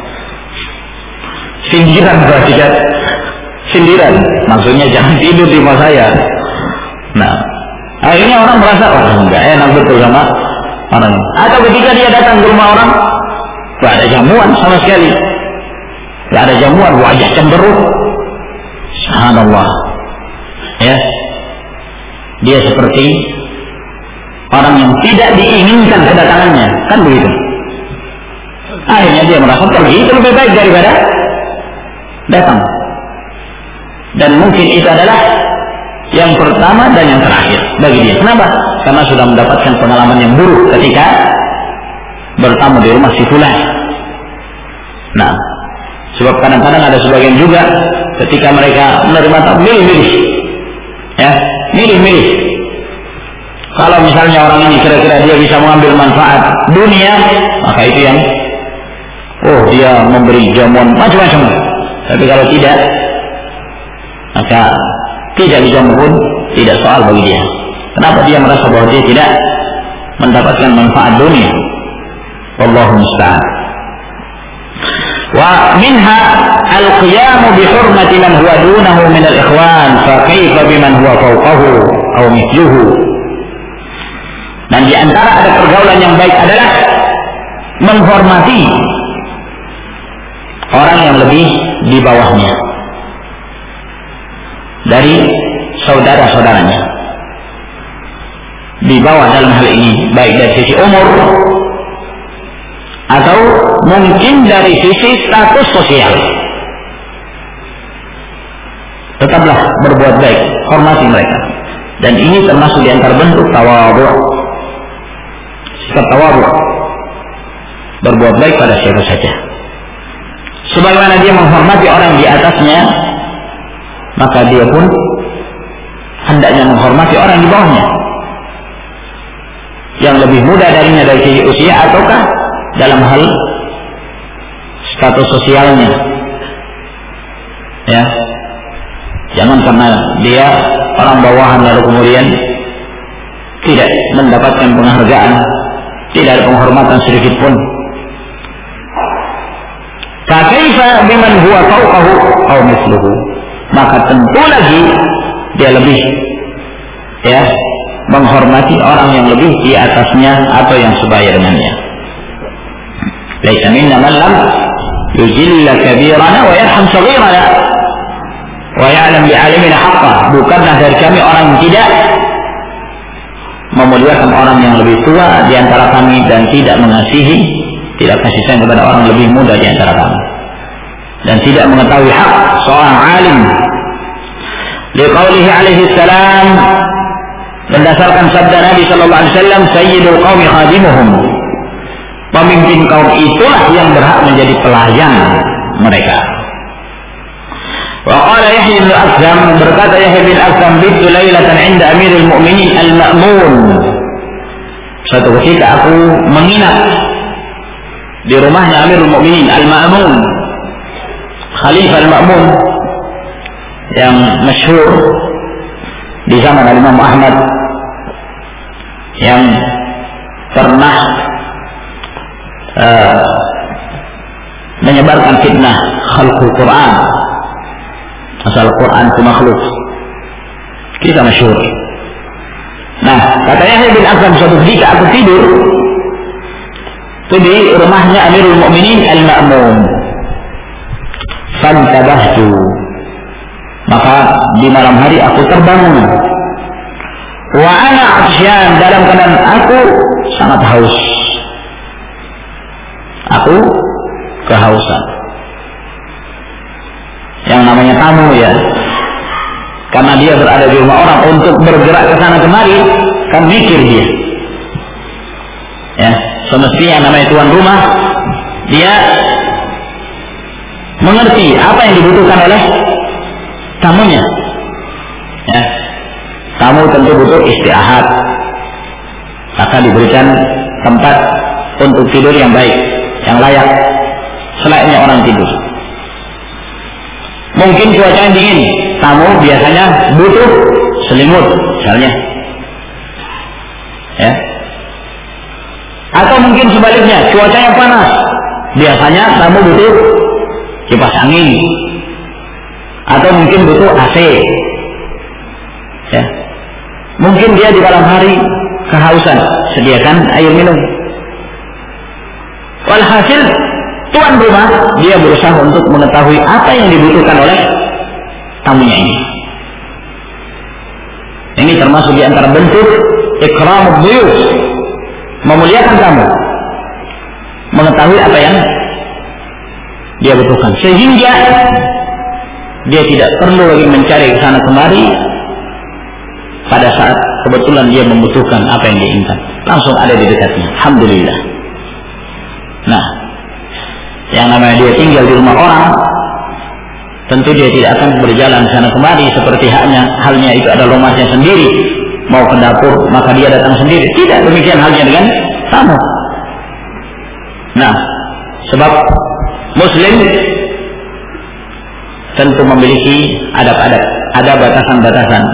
[SPEAKER 1] Sindiran berarti kan? Sindiran, maksudnya jangan tidur di rumah saya. Nah, akhirnya orang merasa, wah, enggak enak betul sama orang. Atau ketika dia datang ke rumah orang, Tidak ada jamuan sama sekali. Tidak ada jamuan, wajah cemberut. Subhanallah. Ya, dia seperti orang yang tidak diinginkan kedatangannya, kan begitu. Akhirnya dia merasa pergi itu lebih baik daripada datang. Dan mungkin itu adalah yang pertama dan yang terakhir bagi dia. Kenapa? Karena sudah mendapatkan pengalaman yang buruk ketika bertamu di rumah si fulan. Nah, sebab kadang-kadang ada sebagian juga ketika mereka menerima tamu milih-milih, ya, milih-milih. Kalau misalnya orang ini kira-kira dia bisa mengambil manfaat dunia, maka itu yang, oh dia memberi jamuan macam-macam. Tapi kalau tidak, maka tidak dijamu pun tidak soal bagi dia. Kenapa dia merasa bahwa dia tidak mendapatkan manfaat dunia? Wallahu musta'an. Wa minha al-qiyamu bi hurmati man huwa dunahu min al-ikhwan, fa kaifa biman huwa fawqahu aw mithluhu. Dan di antara ada pergaulan yang baik adalah menghormati orang yang lebih di bawahnya dari saudara-saudaranya. Di bawah dalam hal ini baik dari sisi umur atau mungkin dari sisi status sosial. Tetaplah berbuat baik, hormati mereka. Dan ini termasuk di antara bentuk tawadhu. Sikap tawadhu, berbuat baik pada siapa saja. Sebagaimana dia menghormati orang di atasnya, maka dia pun hendaknya menghormati orang di bawahnya, yang lebih muda darinya dari segi usia ataukah dalam hal status sosialnya. Ya, jangan karena dia orang bawahan lalu kemudian tidak mendapatkan penghargaan, tidak ada penghormatan sedikit pun. Kaifa biman huwa fawqahu aw mithluhu, maka tentu lagi dia lebih, ya, menghormati orang yang lebih di atasnya atau yang sebaya dengannya. Laisa minna man lam yujilla kabirana wa yarham saghirana wa ya'lam bi'alimina haqqah. Bukanlah dari kami orang yang tidak memuliakan orang yang lebih tua di antara kami dan tidak mengasihi, tidak kasih sayang kepada orang lebih muda di antara kami, dan tidak mengetahui hak seorang alim. Liqaulihi alaihi salam, berdasarkan sabda Nabi sallallahu alaihi wasallam, sayyidul qaumi khadimuhum, pemimpin kaum itulah yang berhak menjadi pelayan mereka. Wa qala Yahya bin Aqzam, berkata Yahya bin Aqzam, bitu lailatan 'inda Amirul Mu'minin Al-Ma'mun, suatu ketika aku menginap di rumahnya Amirul Mu'minin Al-Ma'mun, Khalifah Al-Ma'mun yang masyhur di zaman Imam Ahmad, yang pernah uh, menyebarkan fitnah khalqul Quran, asal Quran itu makhluk, kita masyhur. Nah, kata Yahya bin Aqzam, suatu ketika aku tidur itu di rumahnya Amirul Mu'minin Al-Ma'mun, fantabahtu, maka di malam hari aku terbangun, wa ana atsyan, dalam keadaan aku sangat haus, aku kehausan. Yang namanya tamu, ya, karena dia berada di rumah orang untuk bergerak ke sana kemari, kan mikir dia, ya, semestinya namanya tuan rumah, dia mengerti apa yang dibutuhkan oleh tamunya. Ya, tamu tentu butuh istirahat, maka diberikan tempat untuk tidur yang baik, yang layak, selayaknya orang tidur. Mungkin cuaca dingin, tamu biasanya butuh selimut, misalnya, ya. Atau mungkin sebaliknya, cuacanya panas, biasanya tamu butuh kipas angin, atau mungkin butuh A C, ya. Mungkin dia di malam hari kehausan, sediakan air minum. Walhasil tuan rumah, dia berusaha untuk mengetahui apa yang dibutuhkan oleh tamunya ini. Ini termasuk di antara bentuk ikramud dhuyuf, memuliakan tamu, mengetahui apa yang dia butuhkan, sehingga dia tidak perlu lagi mencari ke sana kemari pada saat kebetulan dia membutuhkan apa yang dia inginkan, langsung ada di dekatnya. Alhamdulillah. Nah, yang namanya dia tinggal di rumah orang, tentu dia tidak akan berjalan sana kemari seperti haknya halnya itu adalah rumahnya sendiri. Mau ke dapur maka dia datang sendiri. Tidak demikian halnya dengan tamu. Nah, sebab Muslim tentu memiliki adab-adab, ada batasan-batasan.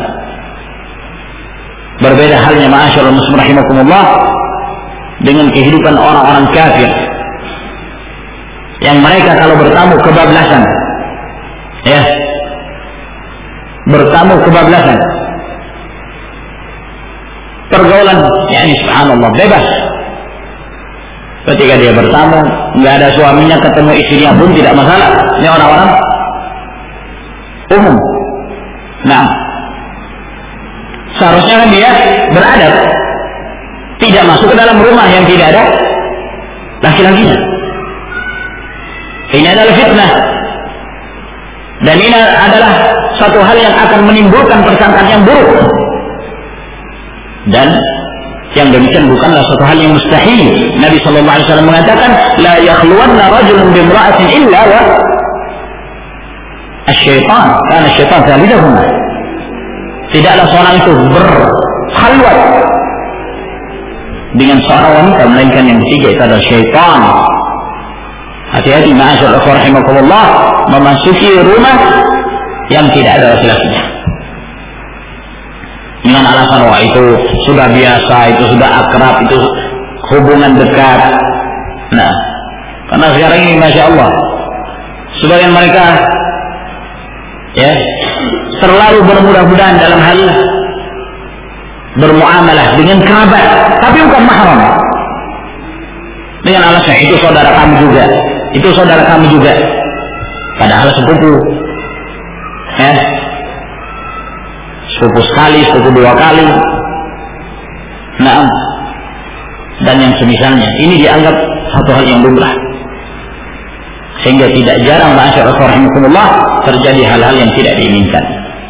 [SPEAKER 1] Berbeda halnya ma'asyiral muslimin rahimakumullah dengan kehidupan orang-orang kafir yang mereka kalau bertamu kebablasan, ya, bertamu kebablasan, pergaulan, ya ini subhanallah bebas. Ketika dia bertamu, nggak ada suaminya, ketemu istrinya pun tidak masalah. Ini orang-orang umum. Nah, seharusnya kan dia beradab, tidak masuk ke dalam rumah yang tidak ada laki-lakinya. Ini adalah fitnah, dan ini adalah satu hal yang akan menimbulkan persangkaan yang buruk. Dan yang demikian bukanlah suatu hal yang mustahil. Nabi sallallahu alaihi wasallam mengatakan, la yakhluwanna rajulun bimra'atin illa wa asy-syaitan kana asy-syaitan thalithahuma. Tidaklah seorang itu berkhalwat dengan seorang wanita melainkan yang ketiga itu adalah syaitan. Hati-hati ma'asyiral rahimakumullah memasuki rumah yang tidak ada laki-lakinya dengan alasan wah itu sudah biasa, itu sudah akrab, itu hubungan dekat. Nah, karena sekarang ini masya Allah sebagian mereka ya terlalu bermudah-mudahan dalam hal bermuamalah dengan kerabat, tapi bukan mahram, dengan alasan itu saudara kami juga, itu saudara kami juga, padahal sepupu, ya, sepupu sekali, sepupu dua kali. Nah, dan yang semisalnya ini dianggap satu hal yang lumrah, sehingga tidak jarang ma'asyiral rahimakumullah terjadi hal-hal yang tidak diinginkan.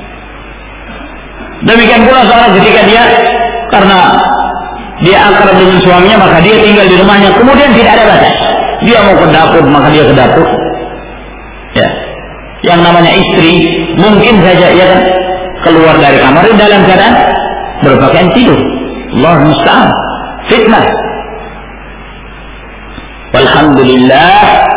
[SPEAKER 1] Demikian pula seorang ketika dia karena dia akrab dengan suaminya maka dia tinggal di rumahnya, kemudian tidak ada batas. Dia mau ke dapur maka dia ke dapur. Ya, yang namanya istri mungkin saja ya kan keluar dari kamar dalam keadaan berpakaian tidur. Allah musta'an, fitnah. Walhamdulillah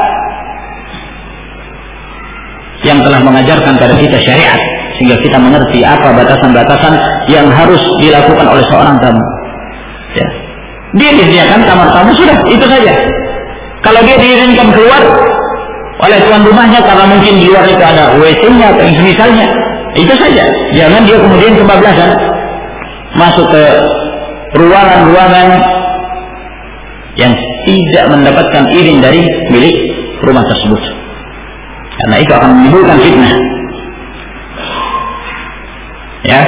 [SPEAKER 1] yang telah mengajarkan pada kita syariat sehingga kita mengerti apa batasan-batasan yang harus dilakukan oleh seorang tamu. Ya. Dia disediakan kamar tamu sudah, itu saja. Kalau dia diizinkan keluar oleh tuan rumahnya karena mungkin di luar itu ada W C-nya atau misalnya, itu saja. Jangan dia kemudian kebablasan masuk ke ruangan-ruangan yang tidak mendapatkan izin dari milik rumah tersebut, karena itu akan menimbulkan fitnah. Ya.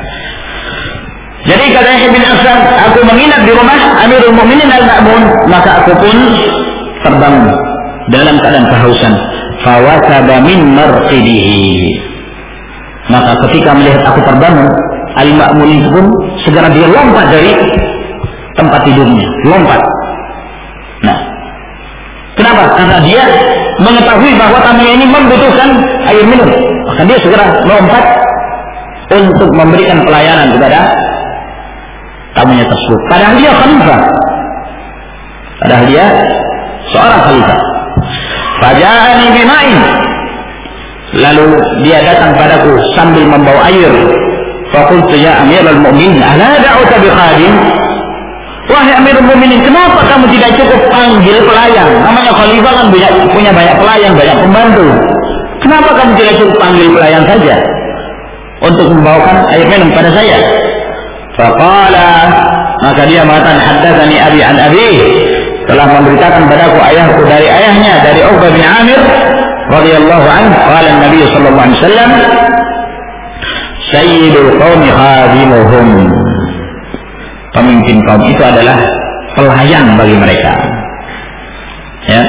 [SPEAKER 1] Jadi kata Yahya bin Hasan, aku menginap di rumah Amirul Mukminin Al-Ma'mun, maka aku pun terbangun dalam keadaan kehausan. Fawasaba min marqidihi. Maka ketika melihat aku terbangun, Al-Ma'mun itu pun segera dia lompat dari tempat tidurnya, lompat. Nah, kenapa? Karena dia mengetahui bahwa tamunya ini membutuhkan air minum, maka dia segera lompat untuk memberikan pelayanan kepada tamunya tersebut. Padahal dia khalifah, padahal dia seorang khalifah. Faja'ani bima'in, lalu dia datang padaku sambil membawa air. Faqultu ya Amirul Mukminin, ala da'uka bi khadim? Wahai Amirul Mukminin, kenapa kamu tidak cukup panggil pelayan? Namanya khalifah kan punya, punya banyak pelayan, banyak pembantu. Kenapa kamu tidak cukup panggil pelayan saja untuk membawakan air minum pada saya? Faqala, maka dia mengatakan haddatsani abi an abi, telah memberitakan padaku ayahku dari ayahnya dari Uqbah bin Amir radhiyallahu anhu, qala Nabi sallallahu alaihi wasallam, sayyidul qaumi khadimuhum, pemimpin kaum itu adalah pelayan bagi mereka. Ya,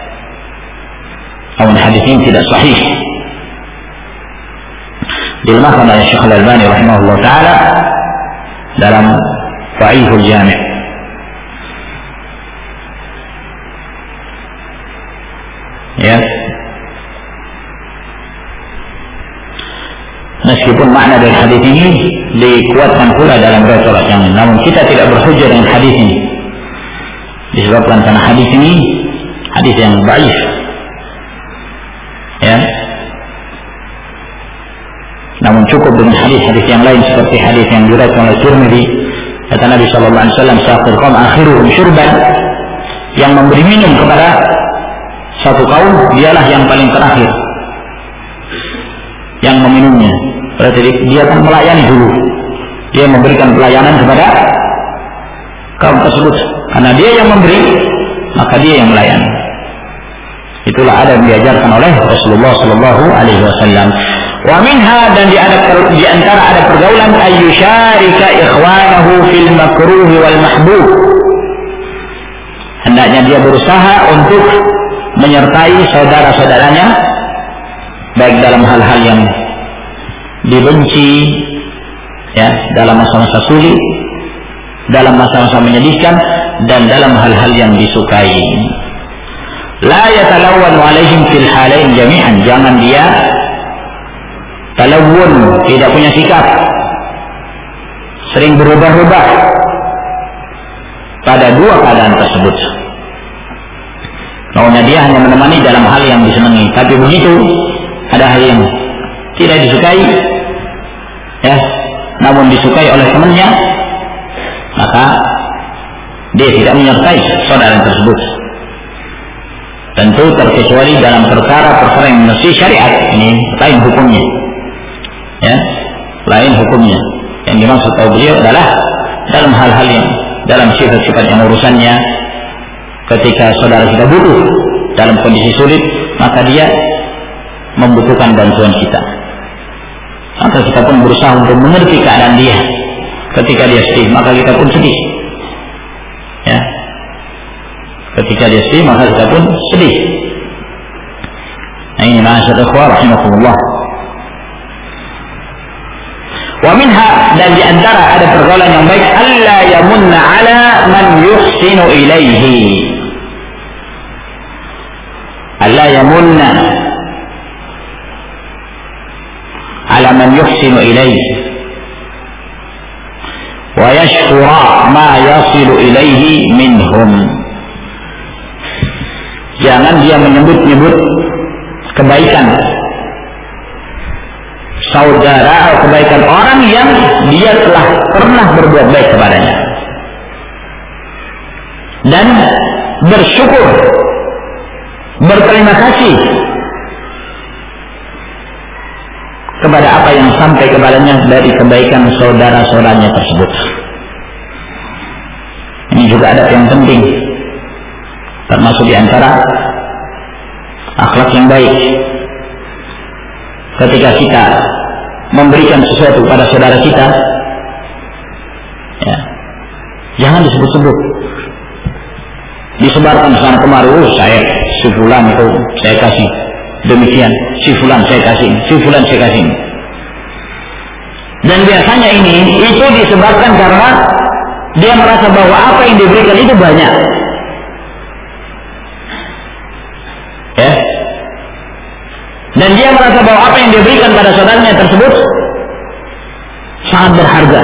[SPEAKER 1] namun hadis ini tidak sahih, dilemahkan oleh Syekh Al-Albani rahimahullah taala dalam Dha'iful Jami'. Ya, meskipun makna dari hadis ini dikuatkan pula dalam riwayat yang lain, namun kita tidak berhujjah dengan hadis ini disebabkan karena hadis ini hadis yang dhaif. Ya, namun cukup dengan hadis-hadis yang lain seperti hadis yang diriwayatkan oleh Tirmidzi, kata Nabi sallallahu alaihi wasallam, saqil qaum akhiruhum syurban, yang memberi minum kepada satu kaum dialah yang paling terakhir yang meminumnya. Berarti dia akan melayani dulu, dia memberikan pelayanan kepada kaum tersebut, karena dia yang memberi maka dia yang melayani. Itulah ada yang diajarkan oleh Rasulullah sallallahu alaihi wasallam. Wa minha, dan di, ada, di antara ada pergaulan, ayyusharika ikhwanahu fil makruh wal mahbub, hendaknya dia berusaha untuk menyertai saudara-saudaranya baik dalam hal-hal yang dibenci, ya, dalam masa-masa sulit, dalam masa-masa menyedihkan, dan dalam hal-hal yang disukai. La yatalawwanu alaihim fil halain jami'an, jangan dia talawun, tidak punya sikap, sering berubah-ubah pada dua keadaan tersebut. Maunya dia hanya menemani dalam hal yang disenangi, tapi begitu ada hal yang tidak disukai, ya, namun disukai oleh temannya, maka dia tidak menyertai saudara tersebut. Tentu terkecuali dalam perkara-perkara yang mesti syariat, ini lain hukumnya, ya, lain hukumnya. Yang dimaksud oleh beliau adalah dalam hal-hal yang dalam sifat-sifat yang urusannya ketika saudara kita butuh dalam kondisi sulit, maka dia membutuhkan bantuan kita, maka kita pun berusaha untuk mengerti keadaan dia. Ketika dia sedih, maka kita pun sedih, ya, ketika dia sedih maka kita pun sedih. Nah, ini ma'asyar ikhwah rahimakumullah. Wa minha, dan di antara ada pergaulan yang baik, alla yamunna ala man yuhsinu ilaihi, alla yamunna ala man yuhsinu ilaihi wa yashkura ma yasilu ilaihi minhum, jangan dia menyebut-nyebut kebaikan saudara atau kebaikan orang yang dia telah pernah berbuat baik kepadanya, dan bersyukur, berterima kasih kepada apa yang sampai kepadanya dari kebaikan saudara-saudaranya tersebut. Ini juga ada yang penting, termasuk di antara akhlak yang baik. Ketika kita memberikan sesuatu kepada saudara kita, ya, jangan disebut-sebut, disebarkan sana kemari, oh saya si fulan itu saya kasih demikian, si fulan saya kasih, si fulan saya kasih. Dan biasanya ini itu disebabkan karena dia merasa bahwa apa yang diberikan itu banyak, ya, dan dia merasa bahwa apa yang diberikan pada saudaranya tersebut sangat berharga.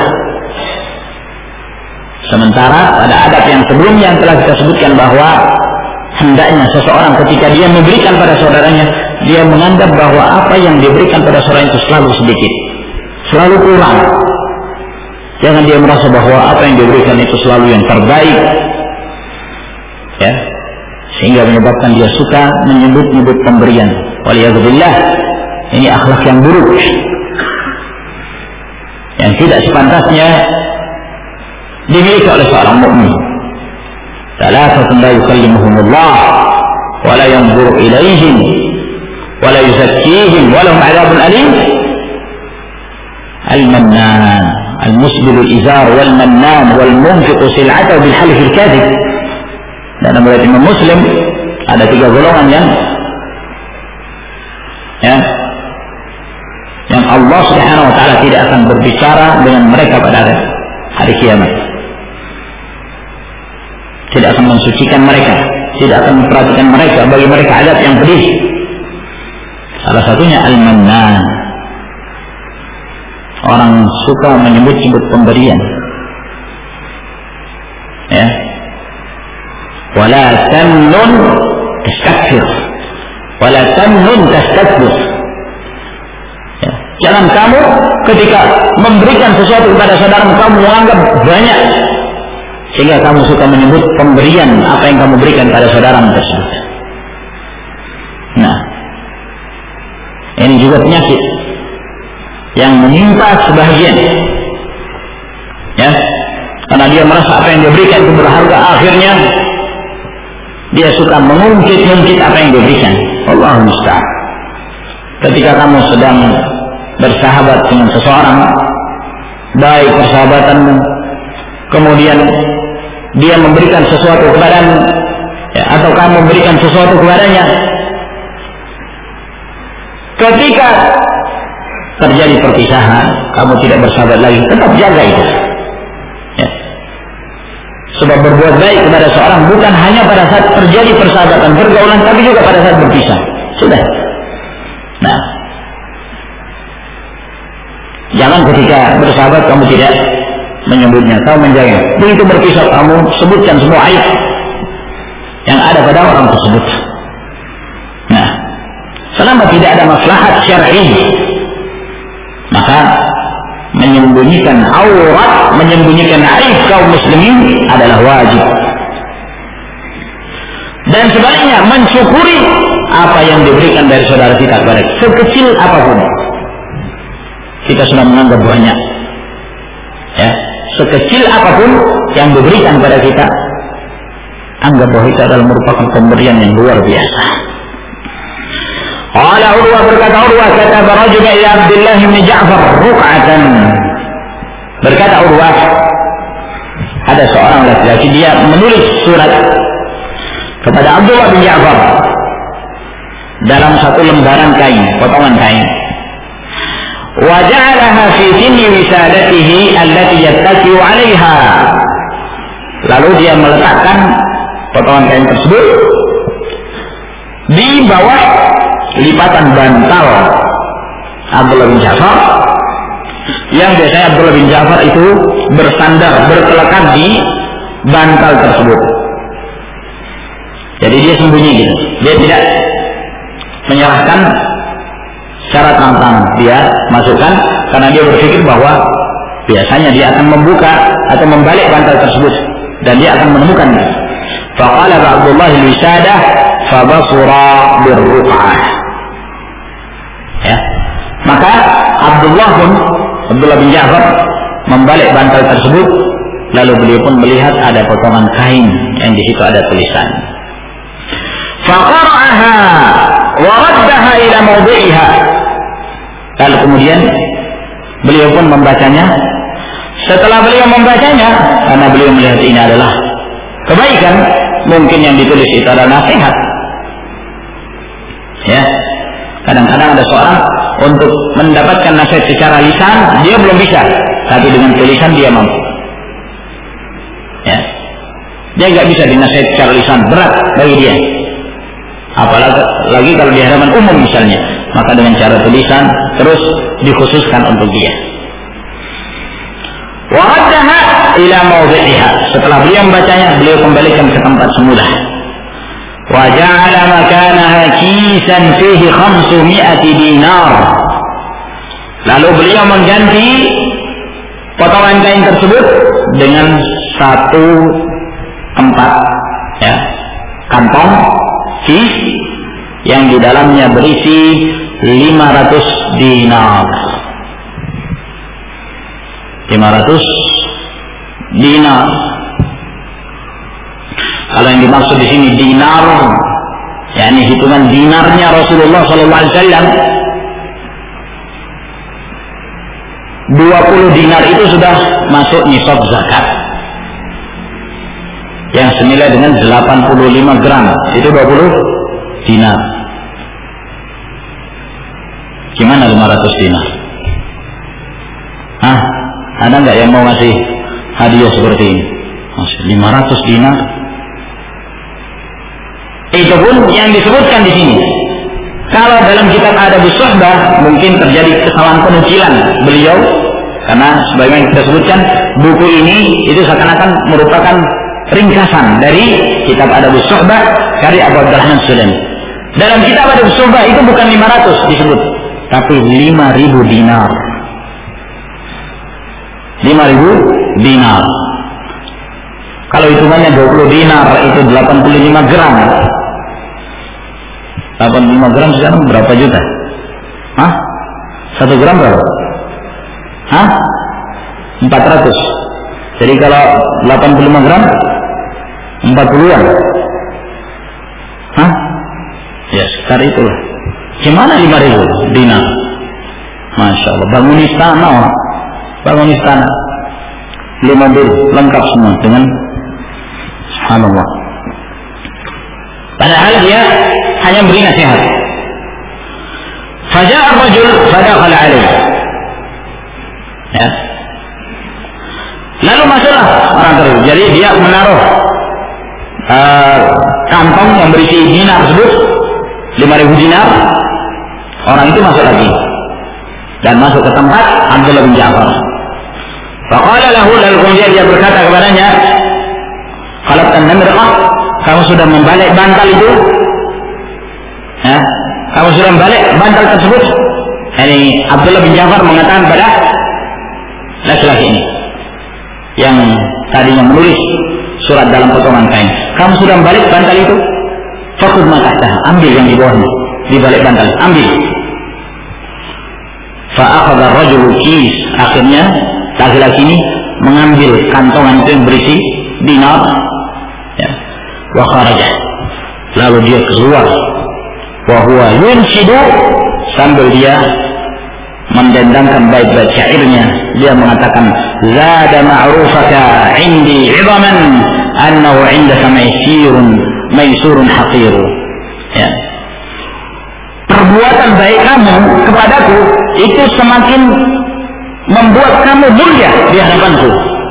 [SPEAKER 1] Sementara pada adab yang sebelumnya yang telah kita sebutkan bahwa hendaknya seseorang ketika dia memberikan pada saudaranya, dia menganggap bahwa apa yang diberikan pada saudaranya itu selalu sedikit, selalu kurang. Jangan dia merasa bahwa apa yang diberikan itu selalu yang terbaik, ya, sehingga menyebabkan dia suka menyebut-nyebut pemberian. Waliyadzubillah, ini akhlak yang buruk yang tidak sepantasnya dimiliki oleh seorang mukmin. Thalathatun la yukallimuhumullah wa la yanzuru ilaihim wa la yuzakkihim wa lahum 'adzabun alim. Al-mannan, al-musbilu al-izar wal mannan wal munfiqu sil'atahu bil halif al-kadhib. Dan menurut Imam Muslim ada tiga golongan yang ya yang Allah Subhanahu wa taala tidak akan berbicara dengan mereka pada hari kiamat. Tidak akan mensucikan mereka, tidak akan memperhatikan mereka, bagi mereka azab yang pedih. Salah satunya al-mannan. Orang suka menyebut-sebut pemberian. Ya. Wala tamnun tastakbir. Wala tamnun tastakbir. Ya. Jangan kamu ketika memberikan sesuatu kepada saudara kamu menganggap banyak sehingga kamu suka menyebut pemberian apa yang kamu berikan pada saudara tersebut. Nah, ini juga penyakit yang menimpa sebagian, ya, karena dia merasa apa yang dia berikan itu berharga, akhirnya dia suka mengungkit-ungkit apa yang dia berikan. Allahu musta'an. Ketika kamu sedang bersahabat dengan seseorang, baik persahabatanmu, kemudian dia memberikan sesuatu kepadamu, ya, atau kamu memberikan sesuatu kepadanya, ketika terjadi perpisahan, kamu tidak bersahabat lagi, tetap jaga itu. Ya. Sebab berbuat baik kepada seorang bukan hanya pada saat terjadi persahabatan, pergaulan, tapi juga pada saat berpisah. Sudah. Nah, jangan ketika bersahabat kamu tidak menyebutnya, kamu menjaga. Begitu berpisah kamu sebutkan semua aib yang ada pada orang tersebut. Nah, selama tidak ada maslahat syar'i, maka menyembunyikan aurat, menyembunyikan aib kaum muslimin adalah wajib. Dan sebaliknya mensyukuri apa yang diberikan dari saudara kita kepada kita, sekecil apapun. Kita sudah menganggap banyak. Ya, sekecil apapun yang diberikan kepada kita, anggap bahwa itu adalah merupakan pemberian yang luar biasa. Qala Urwah, berkata Urwah, kata rajul ila Abdullah bin Ja'far ruk'atan. Berkata Urwah, ada seorang laki-laki dia menulis surat kepada Abdullah bin Ja'far dalam satu lembaran kain, potongan kain. Wa ja'alaha fi sinni wisadatihi allati yattaki'u 'alayha. Lalu dia meletakkan potongan kain tersebut di bawah lipatan bantal Abdullah bin Ja'far, yang biasanya Abdullah bin Ja'far itu bersandar, berkelekat di bantal tersebut. Jadi dia sembunyi gitu, dia tidak menyerahkan secara terang-terangan, dia masukkan karena dia berpikir bahwa biasanya dia akan membuka atau membalik bantal tersebut dan dia akan menemukan. Faqala Abdullah al-wisadah fabasura birruq'ah. Ya. Maka Abdullah pun Abdullah bin Ja'far membalik bantal tersebut, lalu beliau pun melihat ada potongan kain yang di situ ada tulisan. Faqara'aha wa raddaha ila mawdi'iha. Lalu kemudian beliau pun membacanya. Setelah beliau membacanya, karena beliau melihat ini adalah kebaikan, mungkin yang ditulis itu adalah nasihat. Ya. Kadang-kadang ada seorang untuk mendapatkan nasihat secara lisan dia belum bisa, tapi dengan tulisan dia mampu. Ya, dia nggak bisa dinasihat secara lisan, berat bagi dia. Apalagi lagi kalau di hadapan umum misalnya, maka dengan cara tulisan terus dikhususkan untuk dia. Wa'adaha ila mawdi'iha. Setelah beliau membacanya, beliau kembalikan ke tempat semula. وجعل مكانها كيسا فيه خمسمائة dinar. Lalu beliau mengganti potongan kain tersebut dengan satu tempat, ya, kantong kis yang di dalamnya berisi lima ratus dinar. lima ratus dinar. Kalau yang dimaksud di sini dinar, yakni hitungan dinarnya Rasulullah Sallallahu Alaihi Wasallam, dua puluh dinar itu sudah masuk nisab zakat yang senilai dengan delapan puluh lima gram, itu dua puluh dinar. Gimana lima ratus dinar? Hah? Ada nggak yang mau ngasih hadiah seperti ini? lima ratus dinar. Itu pun yang disebutkan di sini. Kalau dalam kitab Adabus Suhbah mungkin terjadi kesalahan penukilan beliau, karena sebagaimana kita sebutkan buku ini itu seakan-akan merupakan ringkasan dari kitab Adabus Suhbah karya Abu Abdurrahman Sulami. Dalam kitab Adabus Suhbah itu bukan lima ratus disebut, tapi lima ribu dinar. lima ribu dinar. Kalau hitungannya dua puluh dinar itu delapan puluh lima gram. delapan puluh lima gram sekarang berapa juta? Hah? satu gram berapa? Hah? empat ratus. Jadi kalau delapan puluh lima gram empat puluhan. Hah? Ya sekitar itulah. Gimana lima ribu dinar? Masya Allah. Bangun istana. Bangun istana. Beli mobil lengkap semua dengan subhanallah. Padahal dia hanya beri nasihat. Faja'a ar-rajul fadakhala alaih. Ya. Lalu masuklah orang tersebut. Jadi dia menaruh uh, kantong yang berisi dinar tersebut, lima ribu dinar. Orang itu masuk lagi dan masuk ke tempat Abdullah bin Ja'far. Faqala lahu, lalu kemudian dia berkata kepadanya, "Qalabtan namraqah, kamu sudah membalik bantal itu? Ya, kamu sudah membalik bantal tersebut?" Ini Abdullah bin Ja'far mengatakan pada laki-laki ini yang tadinya menulis surat dalam potongan kain, "Kamu sudah membalik bantal itu? Fakud makasah, ambil yang di bawahnya, di balik bantal, ambil." Fa'akhadha ar-rajulu kis, akhirnya laki-laki ini mengambil kantongan itu yang berisi dinar, ya. Wa kharaja, lalu dia keluar, wa huwa yunshidu, sambil dia mendendangkan bait-bait syairnya. Dia mengatakan, "Zada ma'rufaka 'indi 'idhaman annahu 'indaka maysirun maysurun haqir." Ya. Perbuatan baik kamu kepadaku itu semakin membuat kamu mulia di hadapanku.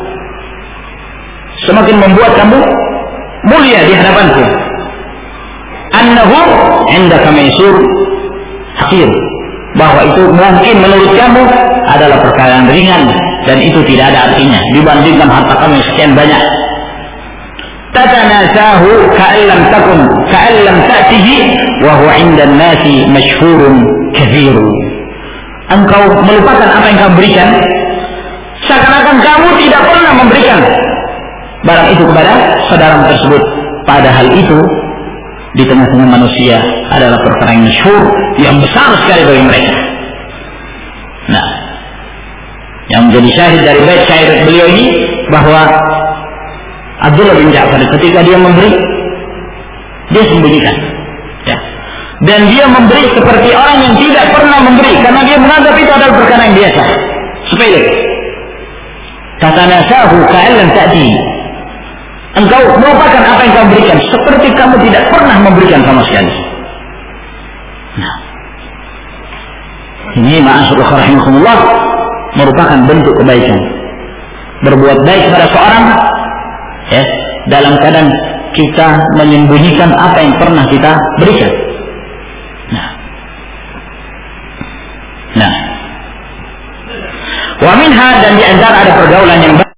[SPEAKER 1] Semakin membuat kamu mulia di hadapanku. Annahu 'indaka maysur haqir, bahwa itu mungkin menurut kamu adalah perkara yang ringan dan itu tidak ada artinya dibandingkan harta kamu yang sekian banyak. Tatanasahu ka'allam takum ka'allam ta'tihi wa huwa 'inda an-nasi mashhurun kathir. Engkau melupakan apa yang kamu berikan, seakan-akan kamu tidak pernah memberikan barang itu kepada saudara tersebut, padahal itu di tengah-tengah manusia adalah perkara yang masyhur, yang besar sekali bagi mereka. Nah, yang menjadi syahid dari bait syair beliau ini bahwa Abdullah bin Ja'far ketika dia memberi, dia sembunyikan, ya. Dan dia memberi seperti orang yang tidak pernah memberi, karena dia menganggap itu adalah perkara yang biasa, sepele. Tatanasahu ka'allam ta'ti, engkau melupakan apa yang kamu berikan seperti kamu tidak pernah memberikan sama sekali. Nah, ini ma'asyurah rahimahumullah merupakan bentuk kebaikan. Berbuat baik kepada seorang, ya, dalam keadaan kita menyembunyikan apa yang pernah kita berikan. Nah, nah, wa minha, dan di antara ada pergaulan yang